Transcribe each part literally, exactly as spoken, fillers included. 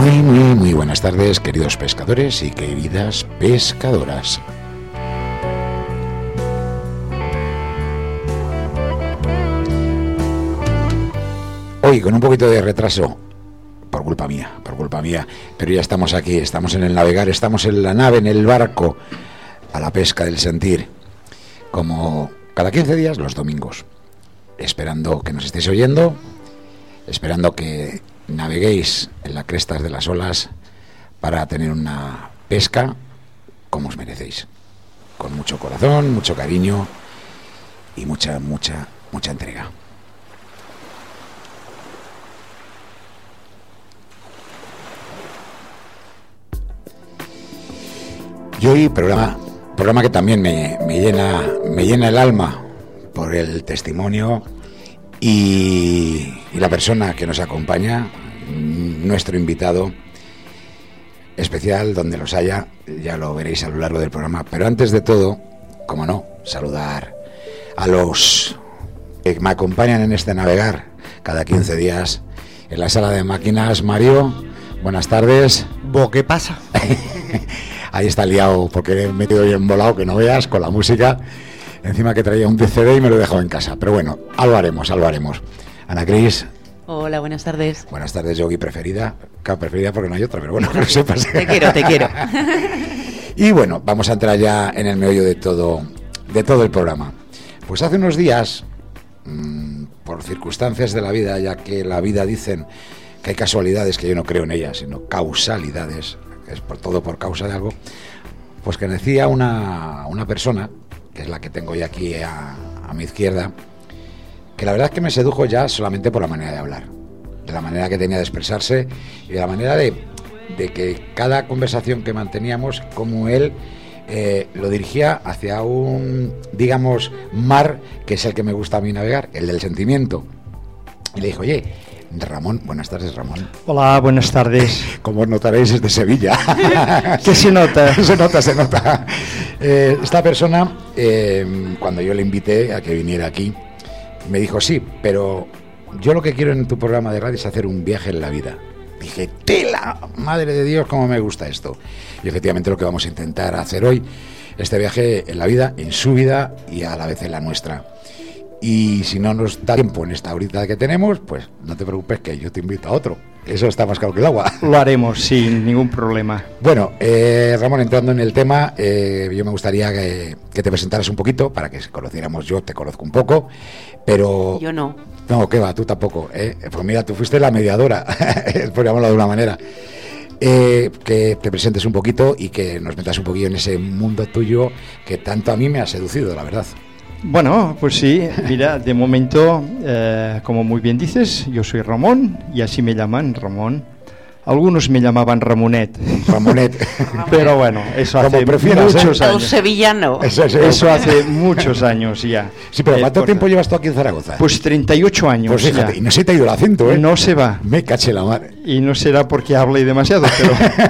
Muy, muy, muy buenas tardes, queridos pescadores y queridas pescadoras. Hoy con un poquito de retraso, por culpa mía, por culpa mía, pero ya estamos aquí, estamos en el navegar, estamos en la nave, en el barco, a la pesca del sentir, como cada quince días los domingos, esperando que nos estéis oyendo, esperando que naveguéis en las crestas de las olas para tener una pesca como os merecéis, con mucho corazón, mucho cariño y mucha, mucha, mucha entrega. Y hoy programa, programa que también me, me llena, me llena el alma por el testimonio y, y la persona que nos acompaña, nuestro invitado especial, donde los haya, ya lo veréis a lo largo del programa. Pero antes de todo, como no, saludar a los que me acompañan en este navegar cada quince días en la sala de máquinas. Mario, buenas tardes. ¿Bo qué pasa? Ahí está liado porque me he quedado bien volado, que no veas, con la música. Encima que traía un C D y me lo he dejado en casa. Pero bueno, algo haremos, algo haremos. Ana Cris. Hola, buenas tardes. Buenas tardes, Yogi, preferida. Claro, preferida porque no hay otra, pero bueno, que lo sepas. Te quiero, te quiero. Y bueno, vamos a entrar ya en el meollo de todo, de todo el programa. Pues hace unos días, mmm, por circunstancias de la vida, ya que la vida dicen que hay casualidades, que yo no creo en ellas, sino causalidades, que es por todo por causa de algo, pues que decía una, una persona, que es la que tengo ya aquí a, a mi izquierda, que la verdad es que me sedujo ya solamente por la manera de hablar, de la manera que tenía de expresarse y de la manera de, de que cada conversación que manteníamos, como él eh, lo dirigía hacia un, digamos, mar, que es el que me gusta a mí navegar, el del sentimiento. Y le dijo, oye, Ramón, buenas tardes, Ramón. Hola, buenas tardes. Como os notaréis, es de Sevilla. ¿Qué se nota? Se nota, se nota. Eh, esta persona, eh, cuando yo le invité a que viniera aquí, me dijo, sí, pero yo lo que quiero en tu programa de radio es hacer un viaje en la vida. Dije, tela, madre de Dios, cómo me gusta esto. Y efectivamente lo que vamos a intentar hacer hoy, este viaje en la vida, en su vida y a la vez en la nuestra. Y si no nos da tiempo en esta horita que tenemos, pues no te preocupes, que yo te invito a otro. Eso está más claro que el agua. Lo haremos sin ningún problema. Bueno, eh, Ramón, entrando en el tema, eh, yo me gustaría que, que te presentaras un poquito para que conociéramos. Yo te conozco un poco, pero... Yo no. No, ¿qué va? Tú tampoco, ¿eh? Pues mira, tú fuiste la mediadora, por llamarlo de una manera. Eh, que te presentes un poquito y que nos metas un poquillo en ese mundo tuyo que tanto a mí me ha seducido, la verdad. Bueno, pues sí, mira, de momento, eh, como muy bien dices, yo soy Ramón y así me llaman, Ramón. Algunos me llamaban Ramonet. Ramonet. Pero bueno, eso hace muchos ¿eh? años. El sevillano. Eso, eso, eso hace muchos años ya. Sí, pero ¿cuánto eh, tiempo llevas tú aquí en Zaragoza? Pues treinta y ocho años. Pues fíjate, ya. Y no se te ha ido el acento, ¿eh? No se va. Me caché la madre. Y no será porque hable demasiado, pero,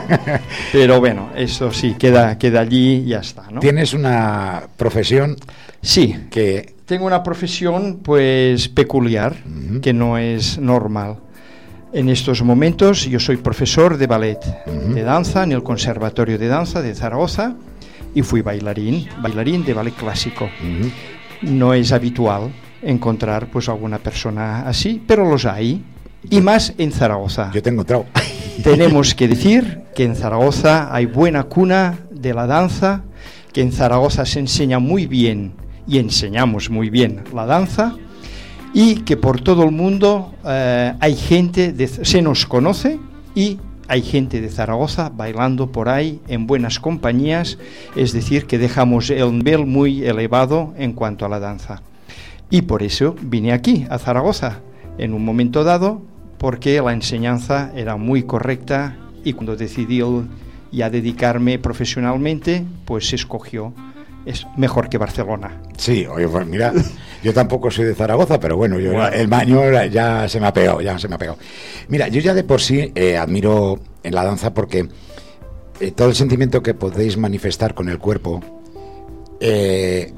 pero bueno, eso sí, queda, queda allí y ya está, ¿no? ¿Tienes una profesión? Sí, que tengo una profesión pues peculiar, uh-huh. que no es normal. En estos momentos yo soy profesor de ballet, uh-huh. de danza en el Conservatorio de Danza de Zaragoza y fui bailarín, bailarín de ballet clásico. Uh-huh. No es habitual encontrar pues alguna persona así, pero los hay, y más en Zaragoza. Yo te he encontrado. Tenemos que decir que en Zaragoza hay buena cuna de la danza, que en Zaragoza se enseña muy bien y enseñamos muy bien la danza, y que por todo el mundo eh, hay gente, de, se nos conoce y hay gente de Zaragoza bailando por ahí en buenas compañías, es decir, que dejamos el nivel muy elevado en cuanto a la danza. Y por eso vine aquí, a Zaragoza, en un momento dado, porque la enseñanza era muy correcta y cuando decidí ya dedicarme profesionalmente, pues se escogió. Es mejor que Barcelona. Sí, oye, pues mira, yo tampoco soy de Zaragoza, pero bueno, yo, bueno. el baño ya se me ha pegado, ya se me ha pegado. Mira, yo ya de por sí eh, admiro en la danza porque eh, todo el sentimiento que podéis manifestar con el cuerpo, eh,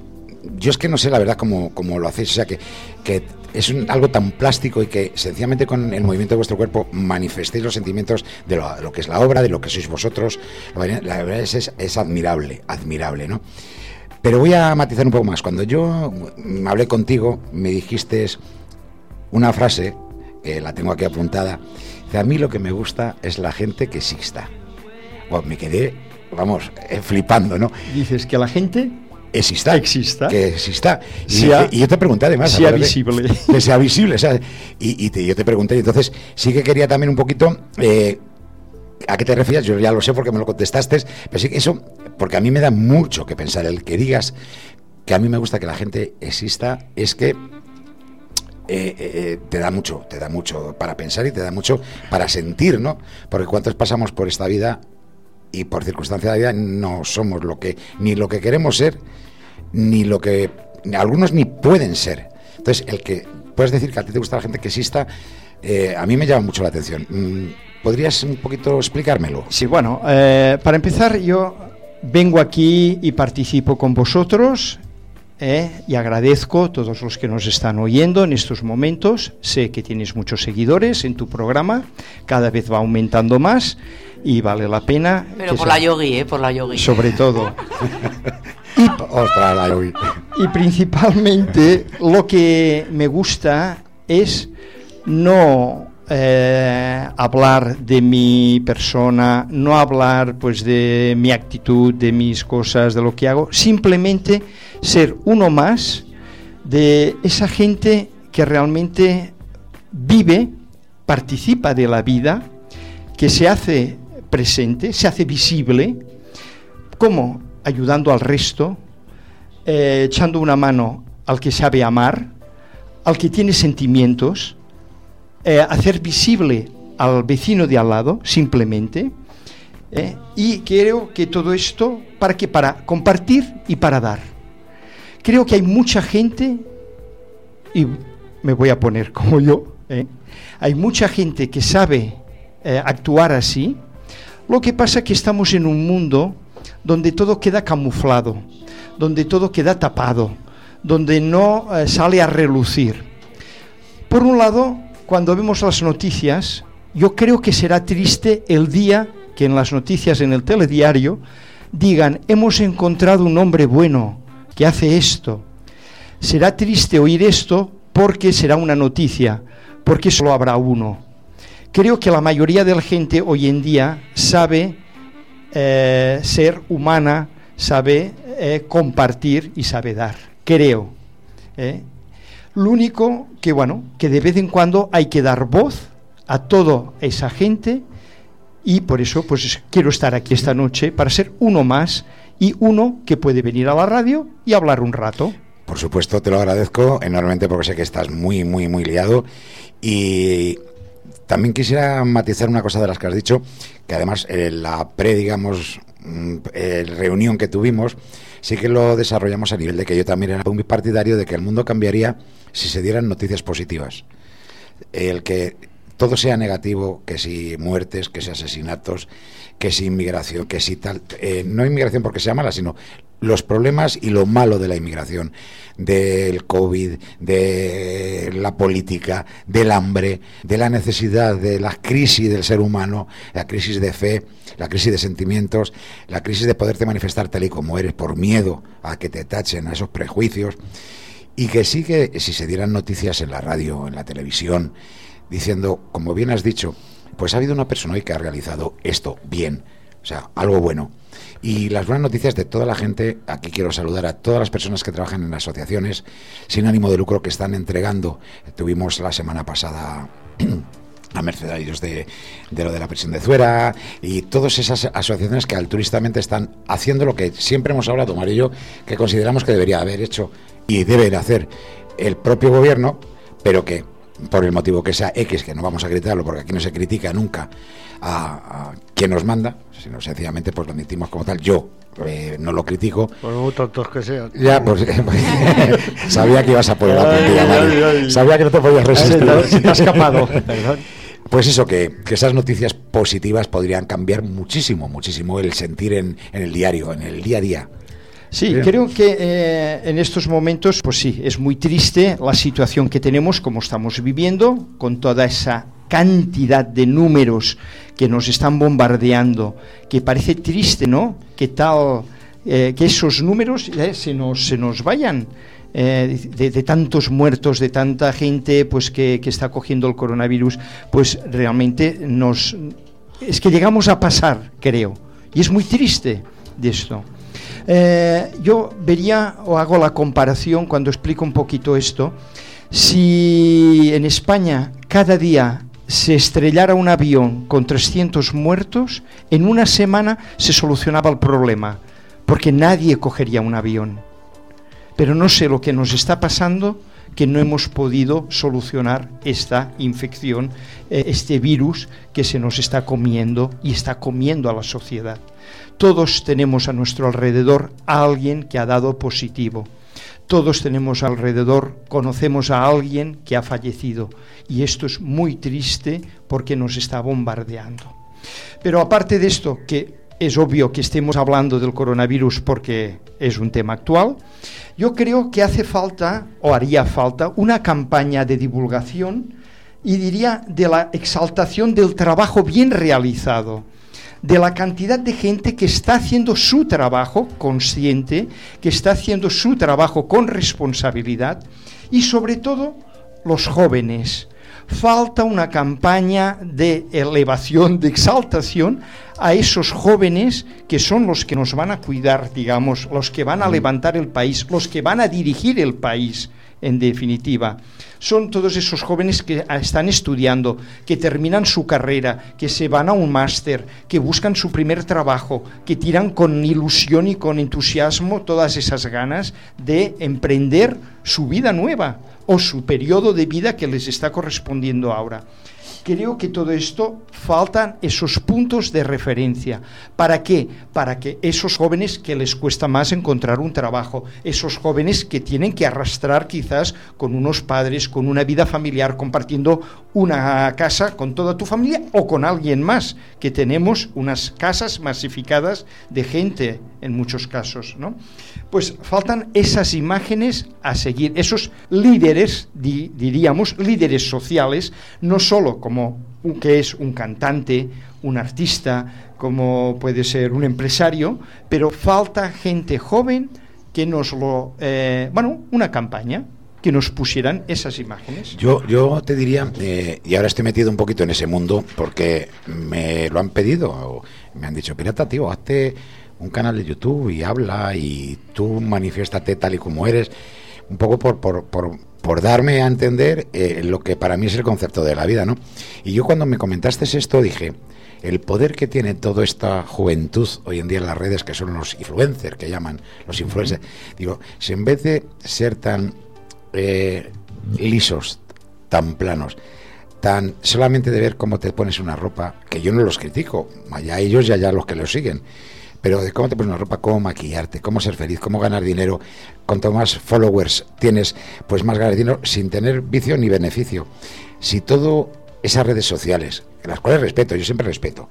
yo es que no sé la verdad cómo, cómo lo hacéis, o sea que, que es un, algo tan plástico y que sencillamente con el movimiento de vuestro cuerpo manifestéis los sentimientos de lo, lo que es la obra, de lo que sois vosotros. La verdad es, es, es admirable, admirable, ¿no? Pero voy a matizar un poco más. Cuando yo hablé contigo, me dijiste una frase, que la tengo aquí apuntada, dice, a mí lo que me gusta es la gente que exista. Bueno, me quedé, vamos, eh, flipando, ¿no? Dices que la gente exista, exista, que exista. Y, sea, y yo te pregunté además, sea visible, que sea visible, o sea, y, y te, yo te pregunté, y entonces sí que quería también un poquito eh, ¿a qué te refieres? Yo ya lo sé porque me lo contestaste, pero sí que eso, porque a mí me da mucho que pensar el que digas que a mí me gusta que la gente exista, es que Eh, eh, te da mucho, te da mucho para pensar y te da mucho para sentir, ¿no? Porque cuántos pasamos por esta vida y por circunstancias de la vida no somos lo que ni lo que queremos ser, ni lo que algunos ni pueden ser. Entonces, el que puedes decir que a ti te gusta la gente que exista, eh, a mí me llama mucho la atención. ¿Podrías un poquito explicármelo? Sí, bueno, eh, para empezar, yo vengo aquí y participo con vosotros. Eh, y agradezco a todos los que nos están oyendo en estos momentos. Sé que tienes muchos seguidores en tu programa, cada vez va aumentando más y vale la pena. Pero por la yogi, ¿eh? Por la yogi. Sobre todo. y, Ostras, la yogi. Y principalmente lo que me gusta es no eh, hablar de mi persona, no hablar pues de mi actitud, de mis cosas, de lo que hago, simplemente ser uno más de esa gente que realmente vive, participa de la vida, que se hace presente, se hace visible, como ayudando al resto, eh, echando una mano al que sabe amar, al que tiene sentimientos, eh, hacer visible al vecino de al lado, simplemente, eh, y creo que todo esto, ¿para qué? Para compartir y para dar. Creo que hay mucha gente, y me voy a poner como yo, ¿eh? hay mucha gente que sabe eh, actuar así. Lo que pasa es que estamos en un mundo donde todo queda camuflado, donde todo queda tapado, donde no eh, sale a relucir. Por un lado, cuando vemos las noticias, yo creo que será triste el día que en las noticias, en el telediario, digan, hemos encontrado un hombre bueno que hace esto. Será triste oír esto porque será una noticia, porque solo habrá uno. Creo que la mayoría de la gente hoy en día sabe eh, ser humana, sabe eh, compartir y sabe dar. Creo. ¿eh? Lo único que, bueno, que de vez en cuando hay que dar voz a toda esa gente y por eso pues quiero estar aquí esta noche para ser uno más y uno que puede venir a la radio y hablar un rato. Por supuesto, te lo agradezco enormemente porque sé que estás muy, muy, muy liado. Y también quisiera matizar una cosa de las que has dicho, que además eh, la pre, digamos, eh, reunión que tuvimos, sí que lo desarrollamos a nivel de que yo también era muy partidario de que el mundo cambiaría si se dieran noticias positivas. El que todo sea negativo, que si muertes, que si asesinatos, que si inmigración, que si tal, eh, no inmigración porque sea mala, sino los problemas y lo malo de la inmigración, del COVID, de la política, del hambre, de la necesidad, de la crisis del ser humano, la crisis de fe, la crisis de sentimientos, la crisis de poderte manifestar tal y como eres por miedo a que te tachen, a esos prejuicios, y que sí que si se dieran noticias en la radio, en la televisión, diciendo, como bien has dicho, pues ha habido una persona hoy que ha realizado esto bien, o sea, algo bueno. Y las buenas noticias de toda la gente, aquí quiero saludar a todas las personas que trabajan en asociaciones sin ánimo de lucro que están entregando. Tuvimos la semana pasada a merced a ellos de, de lo de la prisión de Zuera y todas esas asociaciones que altruistamente están haciendo lo que siempre hemos hablado, Mario y yo, que consideramos que debería haber hecho y debe hacer el propio gobierno, pero que por el motivo que sea X, que no vamos a gritarlo porque aquí no se critica nunca a, a quien nos manda, sino sencillamente pues lo admitimos como tal. Yo eh, no lo critico. Por muy tontos que sean. Ya, pues sabía que ibas a poner la puntilla, Mario. Sabía que no te podías resistir. Se te ha escapado. Perdón. Pues eso, que, que esas noticias positivas podrían cambiar muchísimo, muchísimo el sentir en, en el diario, en el día a día. Sí, Bien. creo que eh, en estos momentos, pues sí, es muy triste la situación que tenemos, como estamos viviendo, con toda esa cantidad de números que nos están bombardeando, que parece triste, ¿no? Que tal, eh, que esos números eh, se nos, se nos vayan. Eh, de, de tantos muertos, de tanta gente pues que, que está cogiendo el coronavirus, pues realmente nos es que llegamos a pasar, creo, y es muy triste de esto. Eh, yo vería o hago la comparación cuando explico un poquito esto. Si en España cada día se estrellara un avión con trescientos muertos, en una semana se solucionaba el problema, porque nadie cogería un avión. Pero no sé lo que nos está pasando, que no hemos podido solucionar esta infección, eh, este virus que se nos está comiendo y está comiendo a la sociedad. Todos tenemos a nuestro alrededor a alguien que ha dado positivo. Todos tenemos alrededor, conocemos a alguien que ha fallecido. Y esto es muy triste porque nos está bombardeando. Pero aparte de esto, que es obvio que estemos hablando del coronavirus porque es un tema actual, yo creo que hace falta, o haría falta, una campaña de divulgación y diría de la exaltación del trabajo bien realizado, de la cantidad de gente que está haciendo su trabajo consciente, que está haciendo su trabajo con responsabilidad y sobre todo los jóvenes. Falta una campaña de elevación, de exaltación a esos jóvenes que son los que nos van a cuidar, digamos, los que van a levantar el país, los que van a dirigir el país, en definitiva. Son todos esos jóvenes que están estudiando, que terminan su carrera, que se van a un máster, que buscan su primer trabajo, que tiran con ilusión y con entusiasmo todas esas ganas de emprender su vida nueva o su periodo de vida que les está correspondiendo ahora. Creo que todo esto faltan esos puntos de referencia. ¿Para qué? Para que esos jóvenes que les cuesta más encontrar un trabajo, esos jóvenes que tienen que arrastrar quizás con unos padres, con una vida familiar, compartiendo una casa con toda tu familia o con alguien más, que tenemos unas casas masificadas de gente en muchos casos, ¿no? Pues faltan esas imágenes a seguir, esos líderes, di, diríamos, líderes sociales, no solo como un, que es un cantante, un artista, como puede ser un empresario, pero falta gente joven que nos lo, eh, bueno, una campaña, que nos pusieran esas imágenes. Yo, yo te diría, eh, y ahora estoy metido un poquito en ese mundo, porque me lo han pedido, o me han dicho, pirata, tío, hazte un canal de YouTube y habla y tú manifiéstate tal y como eres, un poco por, por, por, por darme a entender eh, lo que para mí es el concepto de la vida, ¿no? Y yo cuando me comentaste esto dije, el poder que tiene toda esta juventud hoy en día en las redes, que son los influencers, que llaman los influencers, digo, si en vez de ser tan eh, lisos, tan planos, tan solamente de ver cómo te pones una ropa, que yo no los critico, allá ellos y allá los que los siguen, pero de cómo te pones una ropa, cómo maquillarte, cómo ser feliz, cómo ganar dinero, cuanto más followers tienes, pues más ganas dinero, sin tener vicio ni beneficio. Si todo esas redes sociales, las cuales respeto, yo siempre respeto,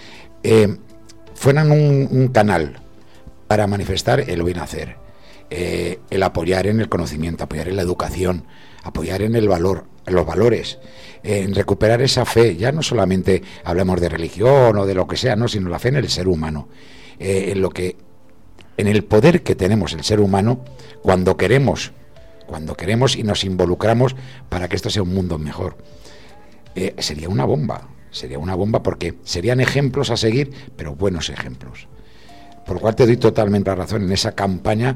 eh, fueran un, un canal para manifestar el bien hacer, eh, el apoyar en el conocimiento, apoyar en la educación, apoyar en el valor, en los valores, en recuperar esa fe, ya no solamente hablamos de religión o de lo que sea, no, sino la fe en el ser humano. Eh, en lo que, en el poder que tenemos el ser humano cuando queremos, cuando queremos y nos involucramos para que esto sea un mundo mejor. Eh, sería una bomba, sería una bomba porque serían ejemplos a seguir, pero buenos ejemplos. Por lo cual te doy totalmente la razón en esa campaña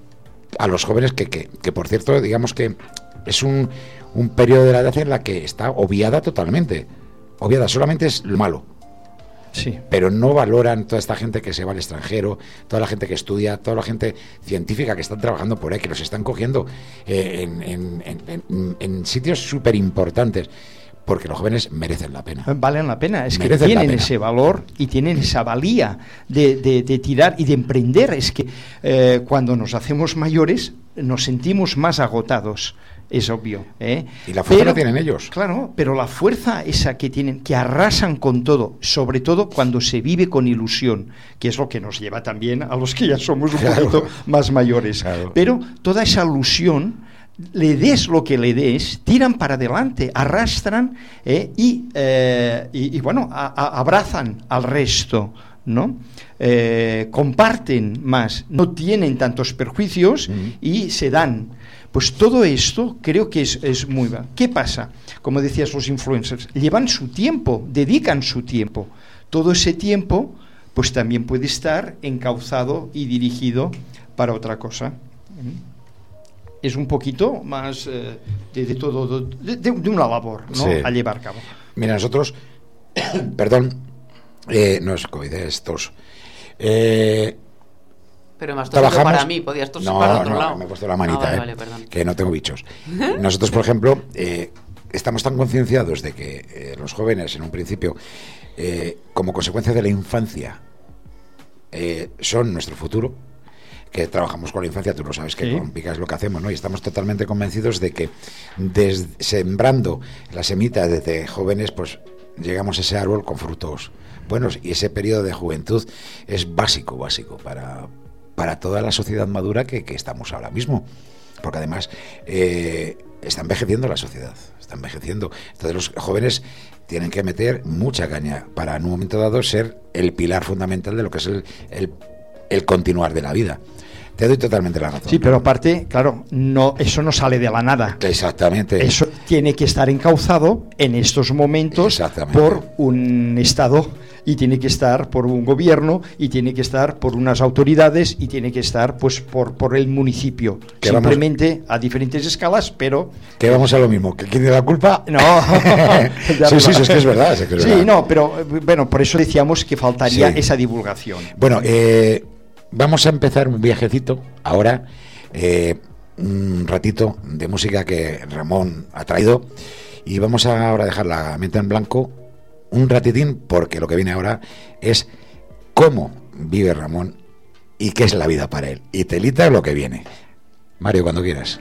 a los jóvenes que, que, que por cierto, digamos que es un, un periodo de la edad en la que está obviada totalmente, obviada, solamente es lo malo. Sí. Pero no valoran toda esta gente que se va al extranjero, toda la gente que estudia, toda la gente científica que están trabajando por ahí, que los están cogiendo eh, en, en, en, en, en sitios súper importantes, porque los jóvenes merecen la pena. Valen la pena, es merecen que tienen ese valor y tienen esa valía de, de, de tirar y de emprender. Es que eh, cuando nos hacemos mayores nos sentimos más agotados es obvio, ¿eh? Y la fuerza pero, la tienen ellos. Claro, pero la fuerza esa que tienen, que arrasan con todo, sobre todo cuando se vive con ilusión, que es lo que nos lleva también a los que ya somos un claro. poquito más mayores. Claro. Pero toda esa ilusión, le des lo que le des, tiran para adelante, arrastran eh, y, eh, y, y bueno, a, a, abrazan al resto, ¿no? Eh, comparten más, no tienen tantos perjuicios uh-huh. y se dan. Pues todo esto creo que es, es muy bueno. ¿Qué pasa? Como decías, los influencers llevan su tiempo, dedican su tiempo. Todo ese tiempo pues también puede estar encauzado y dirigido para otra cosa. Es un poquito más eh, de, de todo, de, de, de una labor, ¿no? Sí. A llevar a cabo. Mira, nosotros, perdón, eh, no es COVID, es tos. Eh, Pero más trabajamos para mí, podías toser no, para otro no, lado. me he puesto la manita, ah, vale, eh, vale, que no tengo bichos. Nosotros, por ejemplo, eh, estamos tan concienciados de que eh, los jóvenes, en un principio, eh, como consecuencia de la infancia, eh, son nuestro futuro, que trabajamos con la infancia, tú lo sabes que sí. Con Pica es lo que hacemos, ¿no? Y estamos totalmente convencidos de que desde, sembrando la semita desde jóvenes, pues llegamos a ese árbol con frutos buenos, y ese periodo de juventud es básico, básico para, para toda la sociedad madura que, que estamos ahora mismo, porque además eh, está envejeciendo la sociedad, está envejeciendo. Entonces los jóvenes tienen que meter mucha caña para en un momento dado ser el pilar fundamental de lo que es el, el, el continuar de la vida. Te doy totalmente la razón. Sí, pero aparte, claro, no, eso no sale de la nada. Exactamente. Eso tiene que estar encauzado en estos momentos por un Estado, y tiene que estar por un gobierno, y tiene que estar por unas autoridades, y tiene que estar pues por, por el municipio. Simplemente vamos, a diferentes escalas, pero... Que vamos a lo mismo, que tiene la culpa... No. sí, sí, es que es verdad. Es que es sí, verdad. no, pero bueno, por eso decíamos que faltaría sí. esa divulgación. Bueno, eh... vamos a empezar un viajecito ahora, eh, un ratito de música que Ramón ha traído, y vamos a ahora dejar la mente en blanco un ratitín, porque lo que viene ahora es cómo vive Ramón y qué es la vida para él. Y telita lo que viene. Mario, cuando quieras.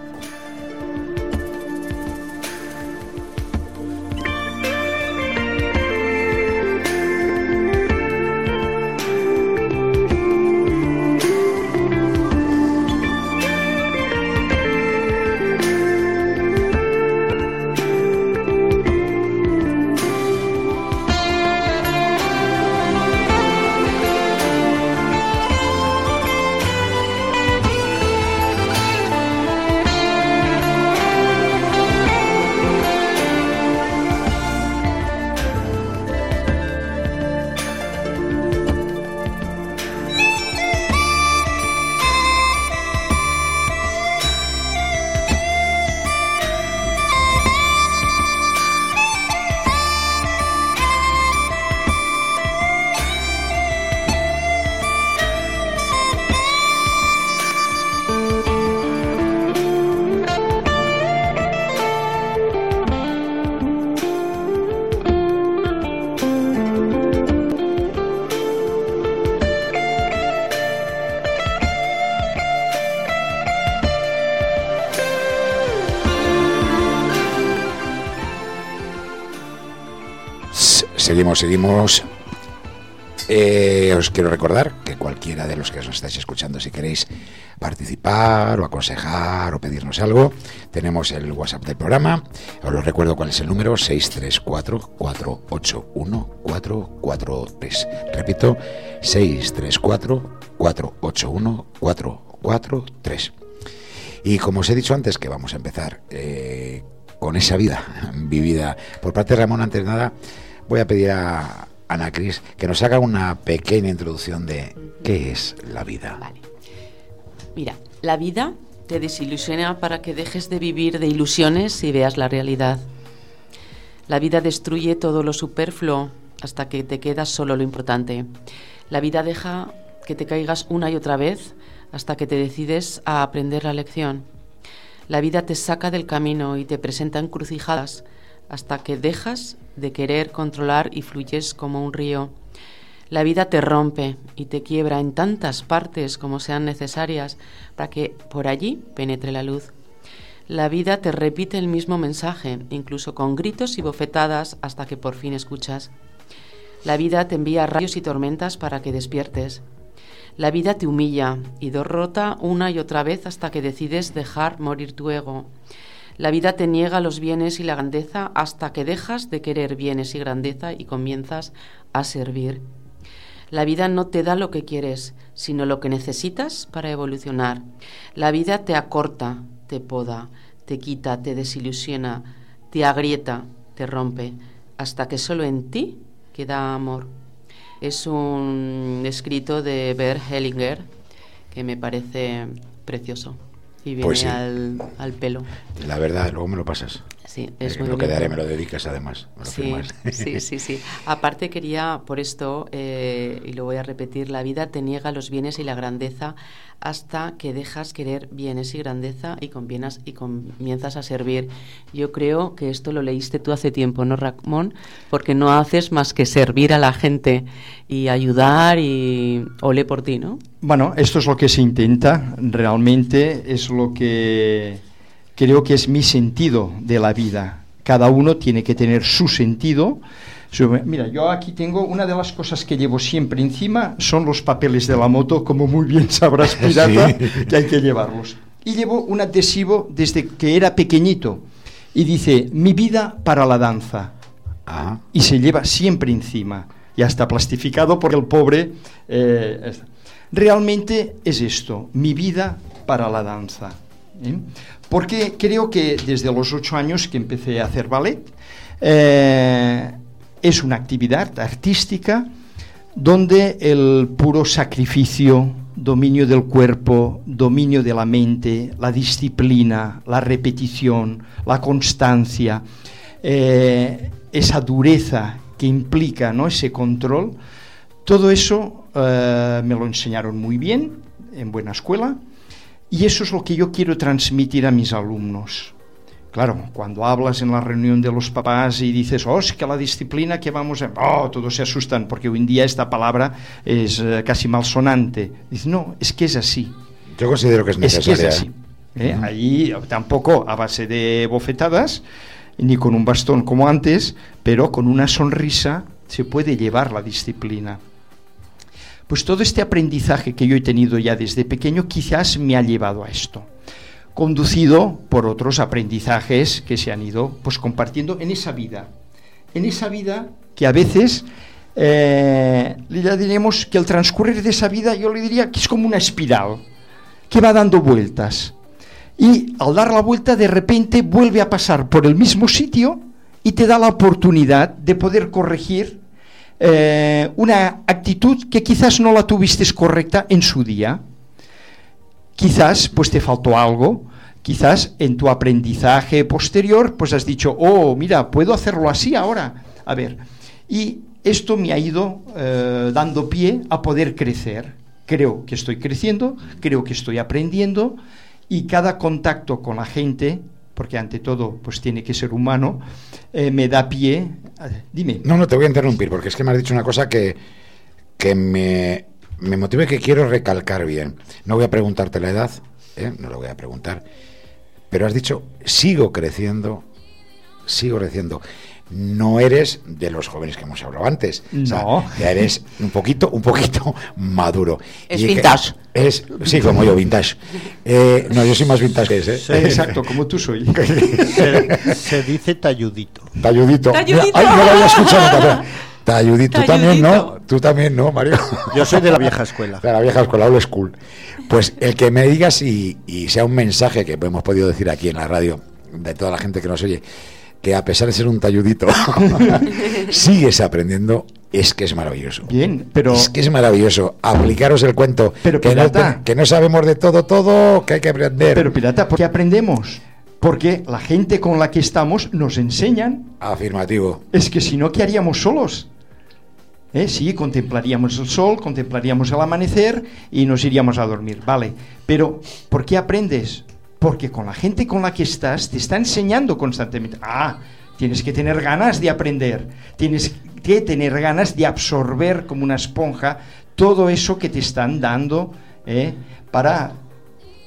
Seguimos, seguimos. Eh, os quiero recordar que cualquiera de los que os estáis escuchando, si queréis participar o aconsejar o pedirnos algo, tenemos el WhatsApp del programa. Os lo recuerdo cuál es el número: seis tres cuatro, cuatro ocho uno, cuatro cuatro tres. Repito, seis tres cuatro, cuatro ocho uno, cuatro cuatro tres. Y como os he dicho antes, que vamos a empezar eh, con esa vida vivida por parte de Ramón. Antes de nada, voy a pedir a Ana Cris que nos haga una pequeña introducción de qué es la vida. Vale. Mira, la vida te desilusiona para que dejes de vivir de ilusiones y veas la realidad. La vida destruye todo lo superfluo hasta que te queda solo lo importante. La vida deja que te caigas una y otra vez hasta que te decides a aprender la lección. La vida te saca del camino y te presenta encrucijadas hasta que dejas de querer controlar y fluyes como un río. La vida te rompe y te quiebra en tantas partes como sean necesarias para que por allí penetre la luz. La vida te repite el mismo mensaje, incluso con gritos y bofetadas, hasta que por fin escuchas. La vida te envía rayos y tormentas para que despiertes. La vida te humilla y derrota una y otra vez hasta que decides dejar morir tu ego. La vida te niega los bienes y la grandeza hasta que dejas de querer bienes y grandeza y comienzas a servir. La vida no te da lo que quieres, sino lo que necesitas para evolucionar. La vida te acorta, te poda, te quita, te desilusiona, te agrieta, te rompe, hasta que solo en ti queda amor. Es un escrito de Bert Hellinger que me parece precioso y viene pues sí. al, al pelo. La verdad, luego me lo pasas. Sí, es eh, muy lo bonito. quedaré, me lo dedicas además. Me lo Sí, firmas. sí, sí, sí. Aparte quería, por esto, eh, y lo voy a repetir, la vida te niega los bienes y la grandeza hasta que dejas querer bienes y grandeza y, convienas, y comienzas a servir. Yo creo que esto lo leíste tú hace tiempo, ¿no, Ramón? Porque no haces más que servir a la gente y ayudar y ole por ti, ¿no? Bueno, esto es lo que se intenta, realmente es lo que creo que es mi sentido de la vida. Cada uno tiene que tener su sentido. Mira, yo aquí tengo una de las cosas que llevo siempre encima, son los papeles de la moto, como muy bien sabrás, pirata, sí, que hay que llevarlos. Y llevo un adhesivo desde que era pequeñito y dice, mi vida para la danza. Ah. Y se lleva siempre encima. Ya está plastificado por el pobre. Eh, realmente es esto, mi vida para la danza. ¿Eh? Porque creo que desde los ocho años que empecé a hacer ballet, eh, es una actividad artística donde el puro sacrificio, dominio del cuerpo, dominio de la mente, la disciplina, la repetición, la constancia, eh, esa dureza que implica, ¿no?, ese control, todo eso eh, me lo enseñaron muy bien en buena escuela. Y eso es lo que yo quiero transmitir a mis alumnos. Claro, cuando hablas en la reunión de los papás y dices, oh, es que la disciplina que vamos a... Oh, todos se asustan porque hoy en día esta palabra es uh, casi malsonante. Dices, no, es que es así. Yo considero que es necesaria. Es que es así. ¿Eh? Uh-huh. Allí tampoco a base de bofetadas, ni con un bastón como antes, pero con una sonrisa se puede llevar la disciplina. Pues todo este aprendizaje que yo he tenido ya desde pequeño quizás me ha llevado a esto, conducido por otros aprendizajes que se han ido pues compartiendo en esa vida, en esa vida que a veces eh, le diríamos que el transcurrir de esa vida, yo le diría que es como una espiral que va dando vueltas y al dar la vuelta de repente vuelve a pasar por el mismo sitio y te da la oportunidad de poder corregir Eh, una actitud que quizás no la tuviste correcta en su día. Quizás pues te faltó algo, quizás en tu aprendizaje posterior pues has dicho, oh, mira, puedo hacerlo así ahora. A ver, y esto me ha ido eh, dando pie a poder crecer. Creo que estoy creciendo, creo que estoy aprendiendo y cada contacto con la gente, porque ante todo pues tiene que ser humano, eh, me da pie. Dime. No, no, te voy a interrumpir porque es que me has dicho una cosa que, que me, me motiva y que quiero recalcar bien. No voy a preguntarte la edad, ¿eh? No lo voy a preguntar, pero has dicho, sigo creciendo, sigo creciendo. No eres de los jóvenes que hemos hablado antes. No. O sea, ya eres un poquito, un poquito maduro. Es y vintage. Es, sí, como yo, vintage. Eh, no, yo soy más vintage que ese. Sí, exacto, como tú soy. Se, se dice talludito. Talludito. Talludito. Ay, no lo había escuchado nunca. Talludito. Tú también Talludito. no, tú también no, Mario. Yo soy de la vieja escuela. De la vieja escuela, old school. Pues el que me digas y, y sea un mensaje que hemos podido decir aquí en la radio, de toda la gente que nos oye, que a pesar de ser un talludito, sigues aprendiendo, es que es maravilloso. Bien, pero... Es que es maravilloso. Aplicaros el cuento, Pero, que, no, pirata. que no sabemos de todo, todo, que hay que aprender. Pero, pirata, ¿por qué aprendemos? Porque la gente con la que estamos nos enseñan. Afirmativo. Es que si no, ¿qué haríamos solos? ¿Eh? Sí, contemplaríamos el sol, contemplaríamos el amanecer y nos iríamos a dormir, vale. Pero, ¿por qué aprendes? Porque con la gente con la que estás te está enseñando constantemente. Ah, tienes que tener ganas de aprender, tienes que tener ganas de absorber como una esponja todo eso que te están dando, ¿eh? Para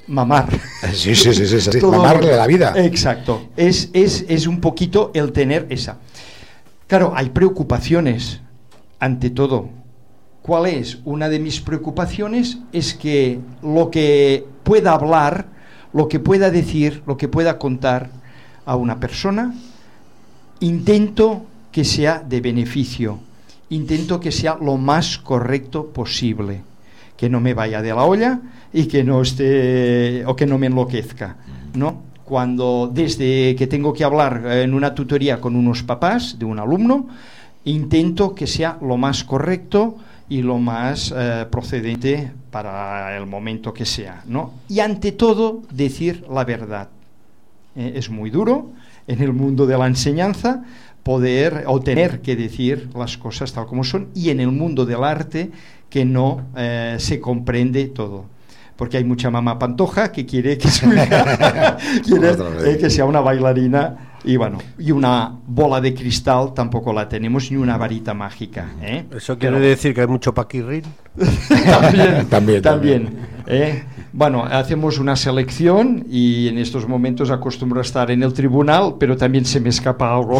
mamar. Sí, sí, sí, sí, sí. Todo Mamarle lo- la vida. Exacto. Es, es, es un poquito el tener esa. Claro, hay preocupaciones, ante todo. ¿Cuál es? Una de mis preocupaciones es que lo que pueda hablar, lo que pueda decir, lo que pueda contar a una persona, intento que sea de beneficio, intento que sea lo más correcto posible, que no me vaya de la olla y que no esté o que no me enloquezca, ¿no? Cuando desde que tengo que hablar en una tutoría con unos papás de un alumno, intento que sea lo más correcto y lo más eh, procedente para el momento que sea, ¿no? Y ante todo decir la verdad. Eh, es muy duro en el mundo de la enseñanza poder o tener que decir las cosas tal como son, y en el mundo del arte que no eh, se comprende todo, porque hay mucha mamá pantoja que quiere que su hija quiere, eh, que sea una bailarina, y bueno, y una bola de cristal tampoco la tenemos, ni una varita mágica, ¿eh? ¿Eso quiere Pero- decir que hay mucho paquirrín? también, También, también, ¿eh? Bueno, hacemos una selección y en estos momentos acostumbro a estar en el tribunal, pero también se me escapa algo.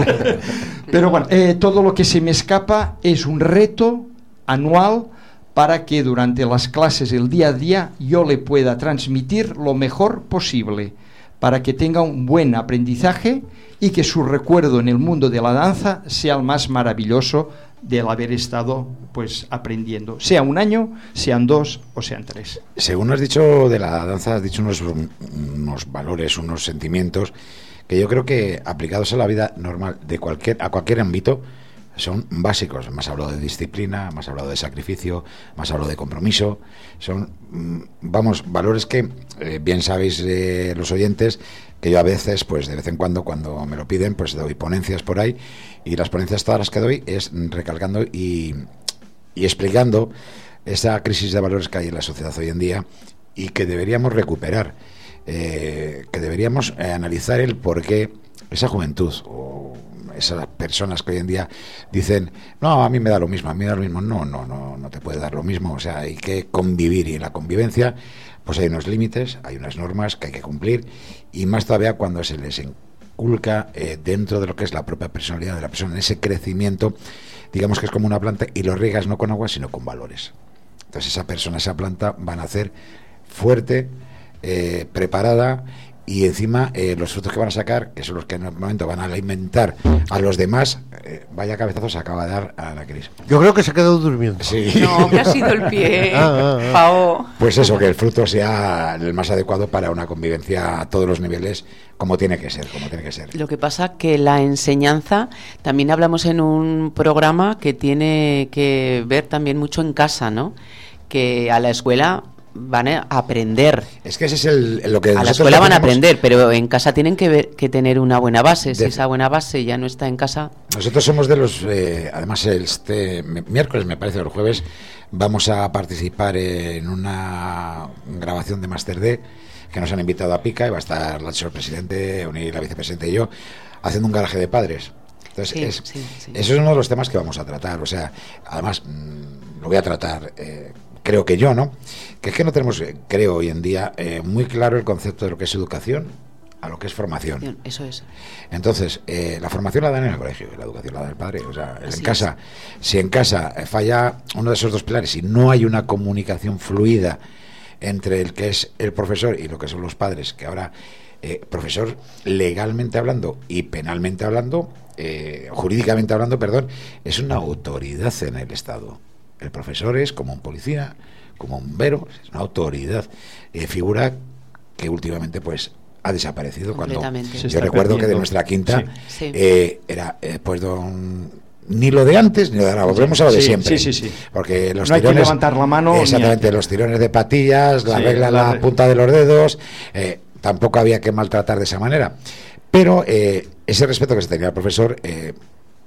Pero bueno, eh, todo lo que se me escapa es un reto anual para que durante las clases, el día a día, yo le pueda transmitir lo mejor posible, para que tenga un buen aprendizaje y que su recuerdo en el mundo de la danza sea el más maravilloso del haber estado pues aprendiendo, sea un año, sean dos o sean tres. Según has dicho de la danza, has dicho unos, unos valores, unos sentimientos que yo creo que aplicados a la vida normal de cualquier a cualquier ámbito son básicos. Me has hablado de disciplina, me has hablado de sacrificio, me has hablado de compromiso. Son, vamos, valores que eh, bien sabéis eh, los oyentes, que yo a veces, pues de vez en cuando, cuando me lo piden, pues doy ponencias por ahí, y las ponencias todas las que doy es recalcando y, y explicando esa crisis de valores que hay en la sociedad hoy en día y que deberíamos recuperar, eh, que deberíamos eh, analizar el por qué esa juventud o esas personas que hoy en día dicen, no, a mí me da lo mismo, a mí me da lo mismo. No, no, no, no te puede dar lo mismo. O sea, hay que convivir, y en la convivencia pues hay unos límites, hay unas normas que hay que cumplir, y más todavía cuando se les inculca eh, dentro de lo que es la propia personalidad de la persona, ese crecimiento, digamos que es como una planta, y lo riegas no con agua sino con valores. Entonces esa persona, esa planta va a nacer fuerte, eh, preparada, y encima eh, los frutos que van a sacar, que son los que en el momento van a alimentar a los demás, eh, vaya cabezazo se acaba de dar a la crisis. Yo creo que se ha quedado durmiendo. Sí. No, que ha sido el pie. Ah, ah, ah. Pao. Pues eso, que el fruto sea el más adecuado para una convivencia a todos los niveles, como tiene que ser, como tiene que ser. Lo que pasa que la enseñanza, también hablamos en un programa que tiene que ver también mucho en casa, ¿no? Que a la escuela van a aprender. Es que ese es el, lo que A la nosotros escuela van a tenemos. aprender, pero en casa tienen que ver, que tener una buena base. Si De- esa buena base ya no está en casa, Nosotros somos de los, eh, además este miércoles, me parece, o el jueves, vamos a participar en una grabación de Master D, que nos han invitado a Pica, y va a estar el señor presidente, Uni, la vicepresidenta y yo, haciendo un garaje de padres. Entonces, Sí, es, sí, sí. eso es uno de los temas que vamos a tratar. O sea, además, mmm, lo voy a tratar, eh, creo que yo, ¿no? Que es que no tenemos, eh, creo hoy en día, eh, muy claro el concepto de lo que es educación a lo que es formación. eso es. Entonces, eh, la formación la dan en el colegio, y la educación la da el padre. O sea, Así en casa, si en casa eh, falla uno de esos dos pilares y no hay una comunicación fluida entre el que es el profesor y lo que son los padres, que ahora, eh, profesor, legalmente hablando y penalmente hablando, eh, jurídicamente hablando, perdón, es una autoridad en el Estado. El profesor es como un policía, como un bombero, es una autoridad, eh, figura que últimamente pues ha desaparecido. Cuando Completamente. Se yo está recuerdo que de perdiendo. nuestra quinta Sí. Sí. eh, era eh, pues don ni lo de antes ni lo de ahora, volvemos a lo de Sí, siempre, sí, sí, sí. porque los No hay que tirones, levantar la mano ni exactamente, hay que- los tirones de patillas, la Sí, regla en la la re- punta de los dedos, eh, tampoco había que maltratar de esa manera, pero eh, ese respeto que se tenía al profesor, eh,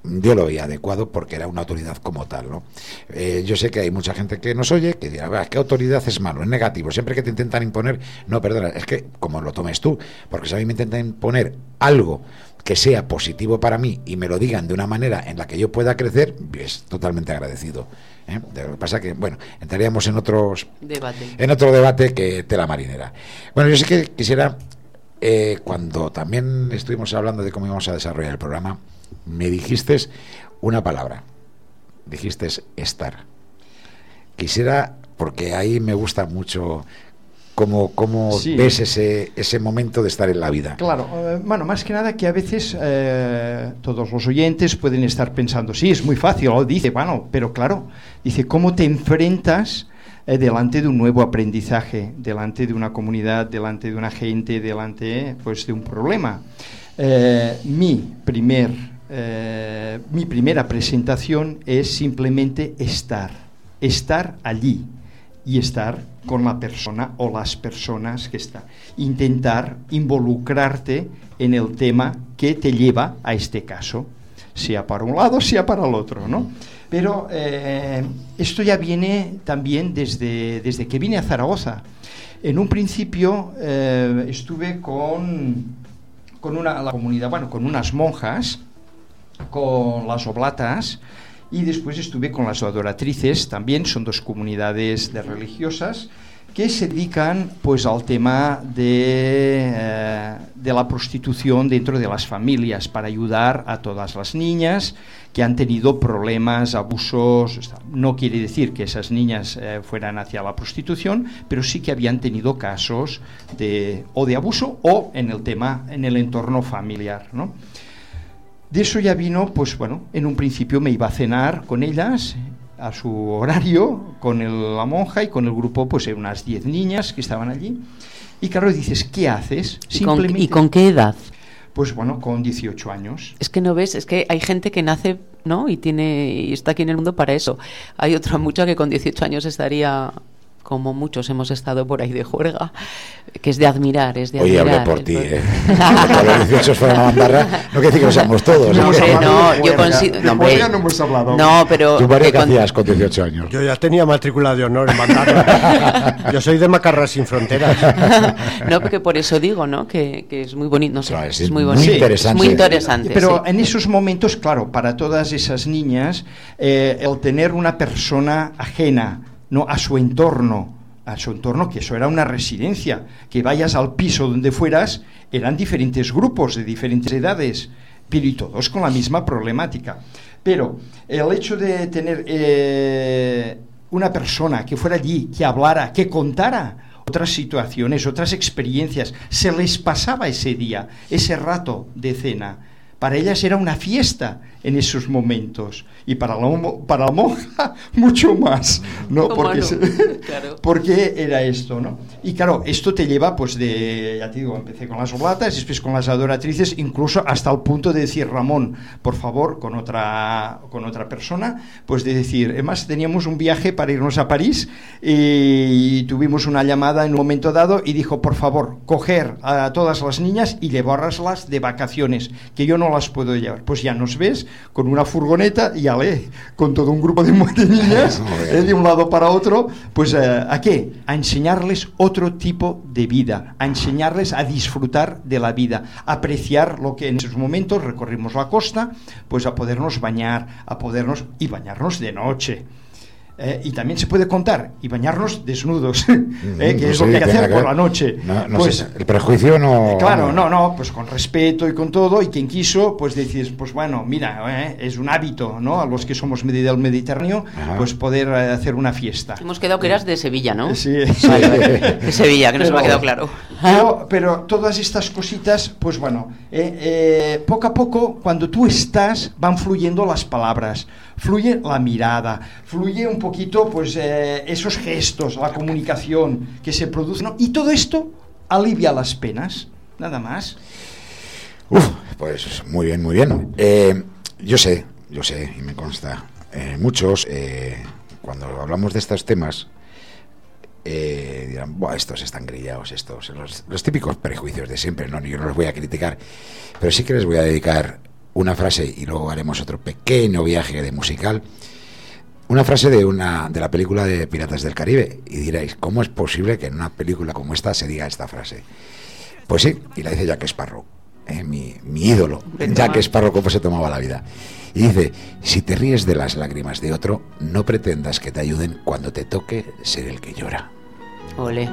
yo lo veía adecuado porque era una autoridad como tal, ¿no? Eh, yo sé que hay mucha gente que nos oye que dirá, ¿qué autoridad es malo, es negativo? Siempre que te intentan imponer, no, perdona, es que como lo tomes tú, porque si a mí me intentan imponer algo que sea positivo para mí y me lo digan de una manera en la que yo pueda crecer, es totalmente agradecido. ¿eh? Lo que pasa que, bueno, entraríamos en otros debate. en otro debate que tela marinera. Bueno, yo sí que quisiera, eh, cuando también estuvimos hablando de cómo íbamos a desarrollar el programa, me dijiste una palabra, dijiste estar. Quisiera, porque ahí me gusta mucho cómo, cómo sí. ves ese, ese momento de estar en la vida. Claro, eh, bueno, más que nada que a veces eh, todos los oyentes pueden estar pensando, sí, es muy fácil, o dice, bueno, pero claro, dice, ¿cómo te enfrentas eh, delante de un nuevo aprendizaje, delante de una comunidad, delante de una gente, delante pues de un problema? Eh, mi primer Eh, mi primera presentación es simplemente estar, estar allí y estar con la persona o las personas que están. Intentar involucrarte en el tema que te lleva a este caso, sea para un lado, sea para el otro, ¿no? Pero eh, esto ya viene también desde, desde que vine a Zaragoza. En un principio eh, estuve con, con una, la comunidad, bueno, con unas monjas, con las oblatas, y después estuve con las adoratrices, también son dos comunidades de religiosas que se dedican pues al tema de, eh, de la prostitución dentro de las familias, para ayudar a todas las niñas que han tenido problemas, abusos. No quiere decir que esas niñas eh, fueran hacia la prostitución, pero sí que habían tenido casos de, o de abuso o en el tema, en el entorno familiar, ¿no? De eso ya vino, pues bueno, en un principio me iba a cenar con ellas a su horario, con el, la monja y con el grupo, pues unas diez niñas que estaban allí. Y claro, dices, ¿qué haces? ¿Y, Simplemente, con, ¿Y con qué edad? Pues bueno, con dieciocho años. Es que no ves, es que hay gente que nace, ¿no? Y tiene y está aquí en el mundo para eso. Hay otra mucha que con dieciocho años estaría, como muchos hemos estado por ahí de juerga, que es de admirar, es de Oye, admirar. hablo por ti, ¿eh? Porque los dieciocho fueron a bandarra, no quiere decir que lo seamos todos. No, ¿eh? sé, no, yo considero... No, hombre, no hemos hablado. No, pero... ¿Tú, María, qué con... hacías con dieciocho años? Yo ya tenía matrícula de honor en bandarra. Yo soy de Macarra Sin Fronteras. No, porque por eso digo, ¿no? Que, que es muy bonito, no sé, Claro, es es muy muy bonito. interesante. Es muy interesante. Pero sí. En esos momentos, claro, para todas esas niñas, eh, el tener una persona ajena, no, a su entorno, a su entorno, que eso era una residencia, que vayas al piso donde fueras, eran diferentes grupos de diferentes edades, pero y todos con la misma problemática. Pero el hecho de tener eh, una persona que fuera allí, que hablara, que contara otras situaciones, otras experiencias, se les pasaba ese día, ese rato de cena. Para ellas era una fiesta en esos momentos, y para la, para la monja mucho más, ¿no? Porque, no? se, Claro. porque era esto, ¿no? Y claro, esto te lleva, pues de, ya te digo, empecé con las oblatas, después con las adoratrices, incluso hasta el punto de decir, Ramón, por favor, con otra, con otra persona, pues de decir, además teníamos un viaje para irnos a París, y tuvimos una llamada en un momento dado, y dijo, por favor, coger a todas las niñas y llevarlas de vacaciones, que yo no las puedo llevar. Pues ya nos ves con una furgoneta y ale, con todo un grupo de, de niñas eh, de un lado para otro, pues eh, ¿a qué? A enseñarles otro tipo de vida, a enseñarles a disfrutar de la vida, a apreciar lo que en esos momentos recorrimos la costa, pues a podernos bañar, a podernos y bañarnos de noche. Eh, y también se puede contar y bañarnos desnudos, eh, que no es sé, lo que hay que hacer que por la noche. No, no pues, sé, el prejuicio no... Claro, no, no, pues con respeto y con todo, y quien quiso, pues decís, pues bueno, mira, eh, es un hábito, ¿no? A los que somos del Mediterráneo, Ajá. pues poder eh, hacer una fiesta. Hemos quedado que eras de Sevilla, ¿no? Sí. Vale, vale. De Sevilla, que no pero, se me ha quedado claro. Pero, pero todas estas cositas, pues bueno, eh, eh, poco a poco, cuando tú estás, van fluyendo las palabras, fluye la mirada, fluye un poquito, pues, eh, esos gestos, la comunicación que se produce, ¿no? Y todo esto alivia las penas, nada más. Uf, pues muy bien, muy bien. Eh, yo sé, yo sé, y me consta, eh, muchos, eh, cuando hablamos de estos temas, eh, dirán, buah, estos están grillados, estos, los, los típicos prejuicios de siempre, no, yo no los voy a criticar, pero sí que les voy a dedicar una frase, y luego haremos otro pequeño viaje de musical, una frase de una de la película de Piratas del Caribe, y diréis, ¿cómo es posible que en una película como esta se diga esta frase? Pues sí, y la dice Jack Sparrow, eh, mi, mi ídolo, Jack Sparrow, cómo se tomaba la vida. Y dice, si te ríes de las lágrimas de otro, no pretendas que te ayuden cuando te toque ser el que llora. Ole.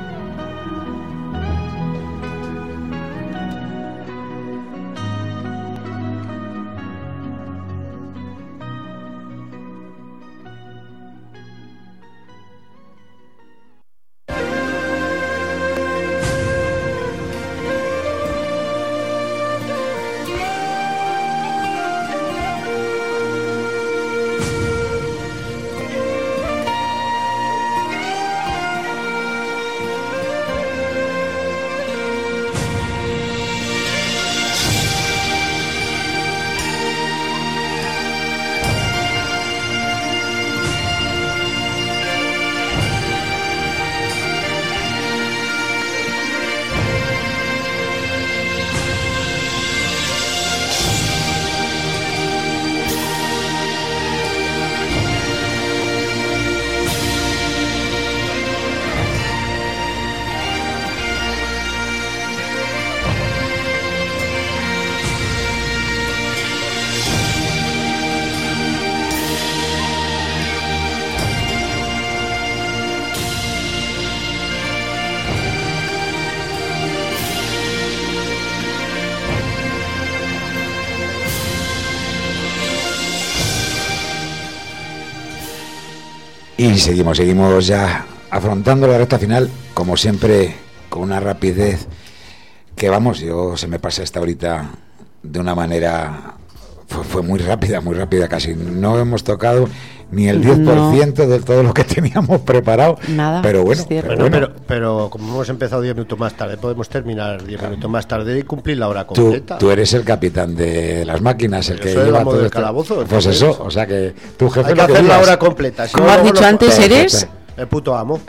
Y seguimos, seguimos ya afrontando la recta final, como siempre, con una rapidez que, vamos, yo se me pasa esta horita de una manera, fue, fue muy rápida, muy rápida, casi no hemos tocado ni el diez por ciento no. de todo lo que teníamos preparado. Nada, pero bueno, pero, bueno. pero, pero como hemos empezado diez minutos más tarde, podemos terminar diez minutos más tarde y cumplir la hora completa. Tú, tú eres el capitán de las máquinas, el Yo que soy lleva el todo del esto. calabozo. Pues eso, eso, o sea que tu jefe hay que lo hacer que la digas. hora completa. Si Como no, has luego dicho lo- antes, Perfecto. eres... el puto amo.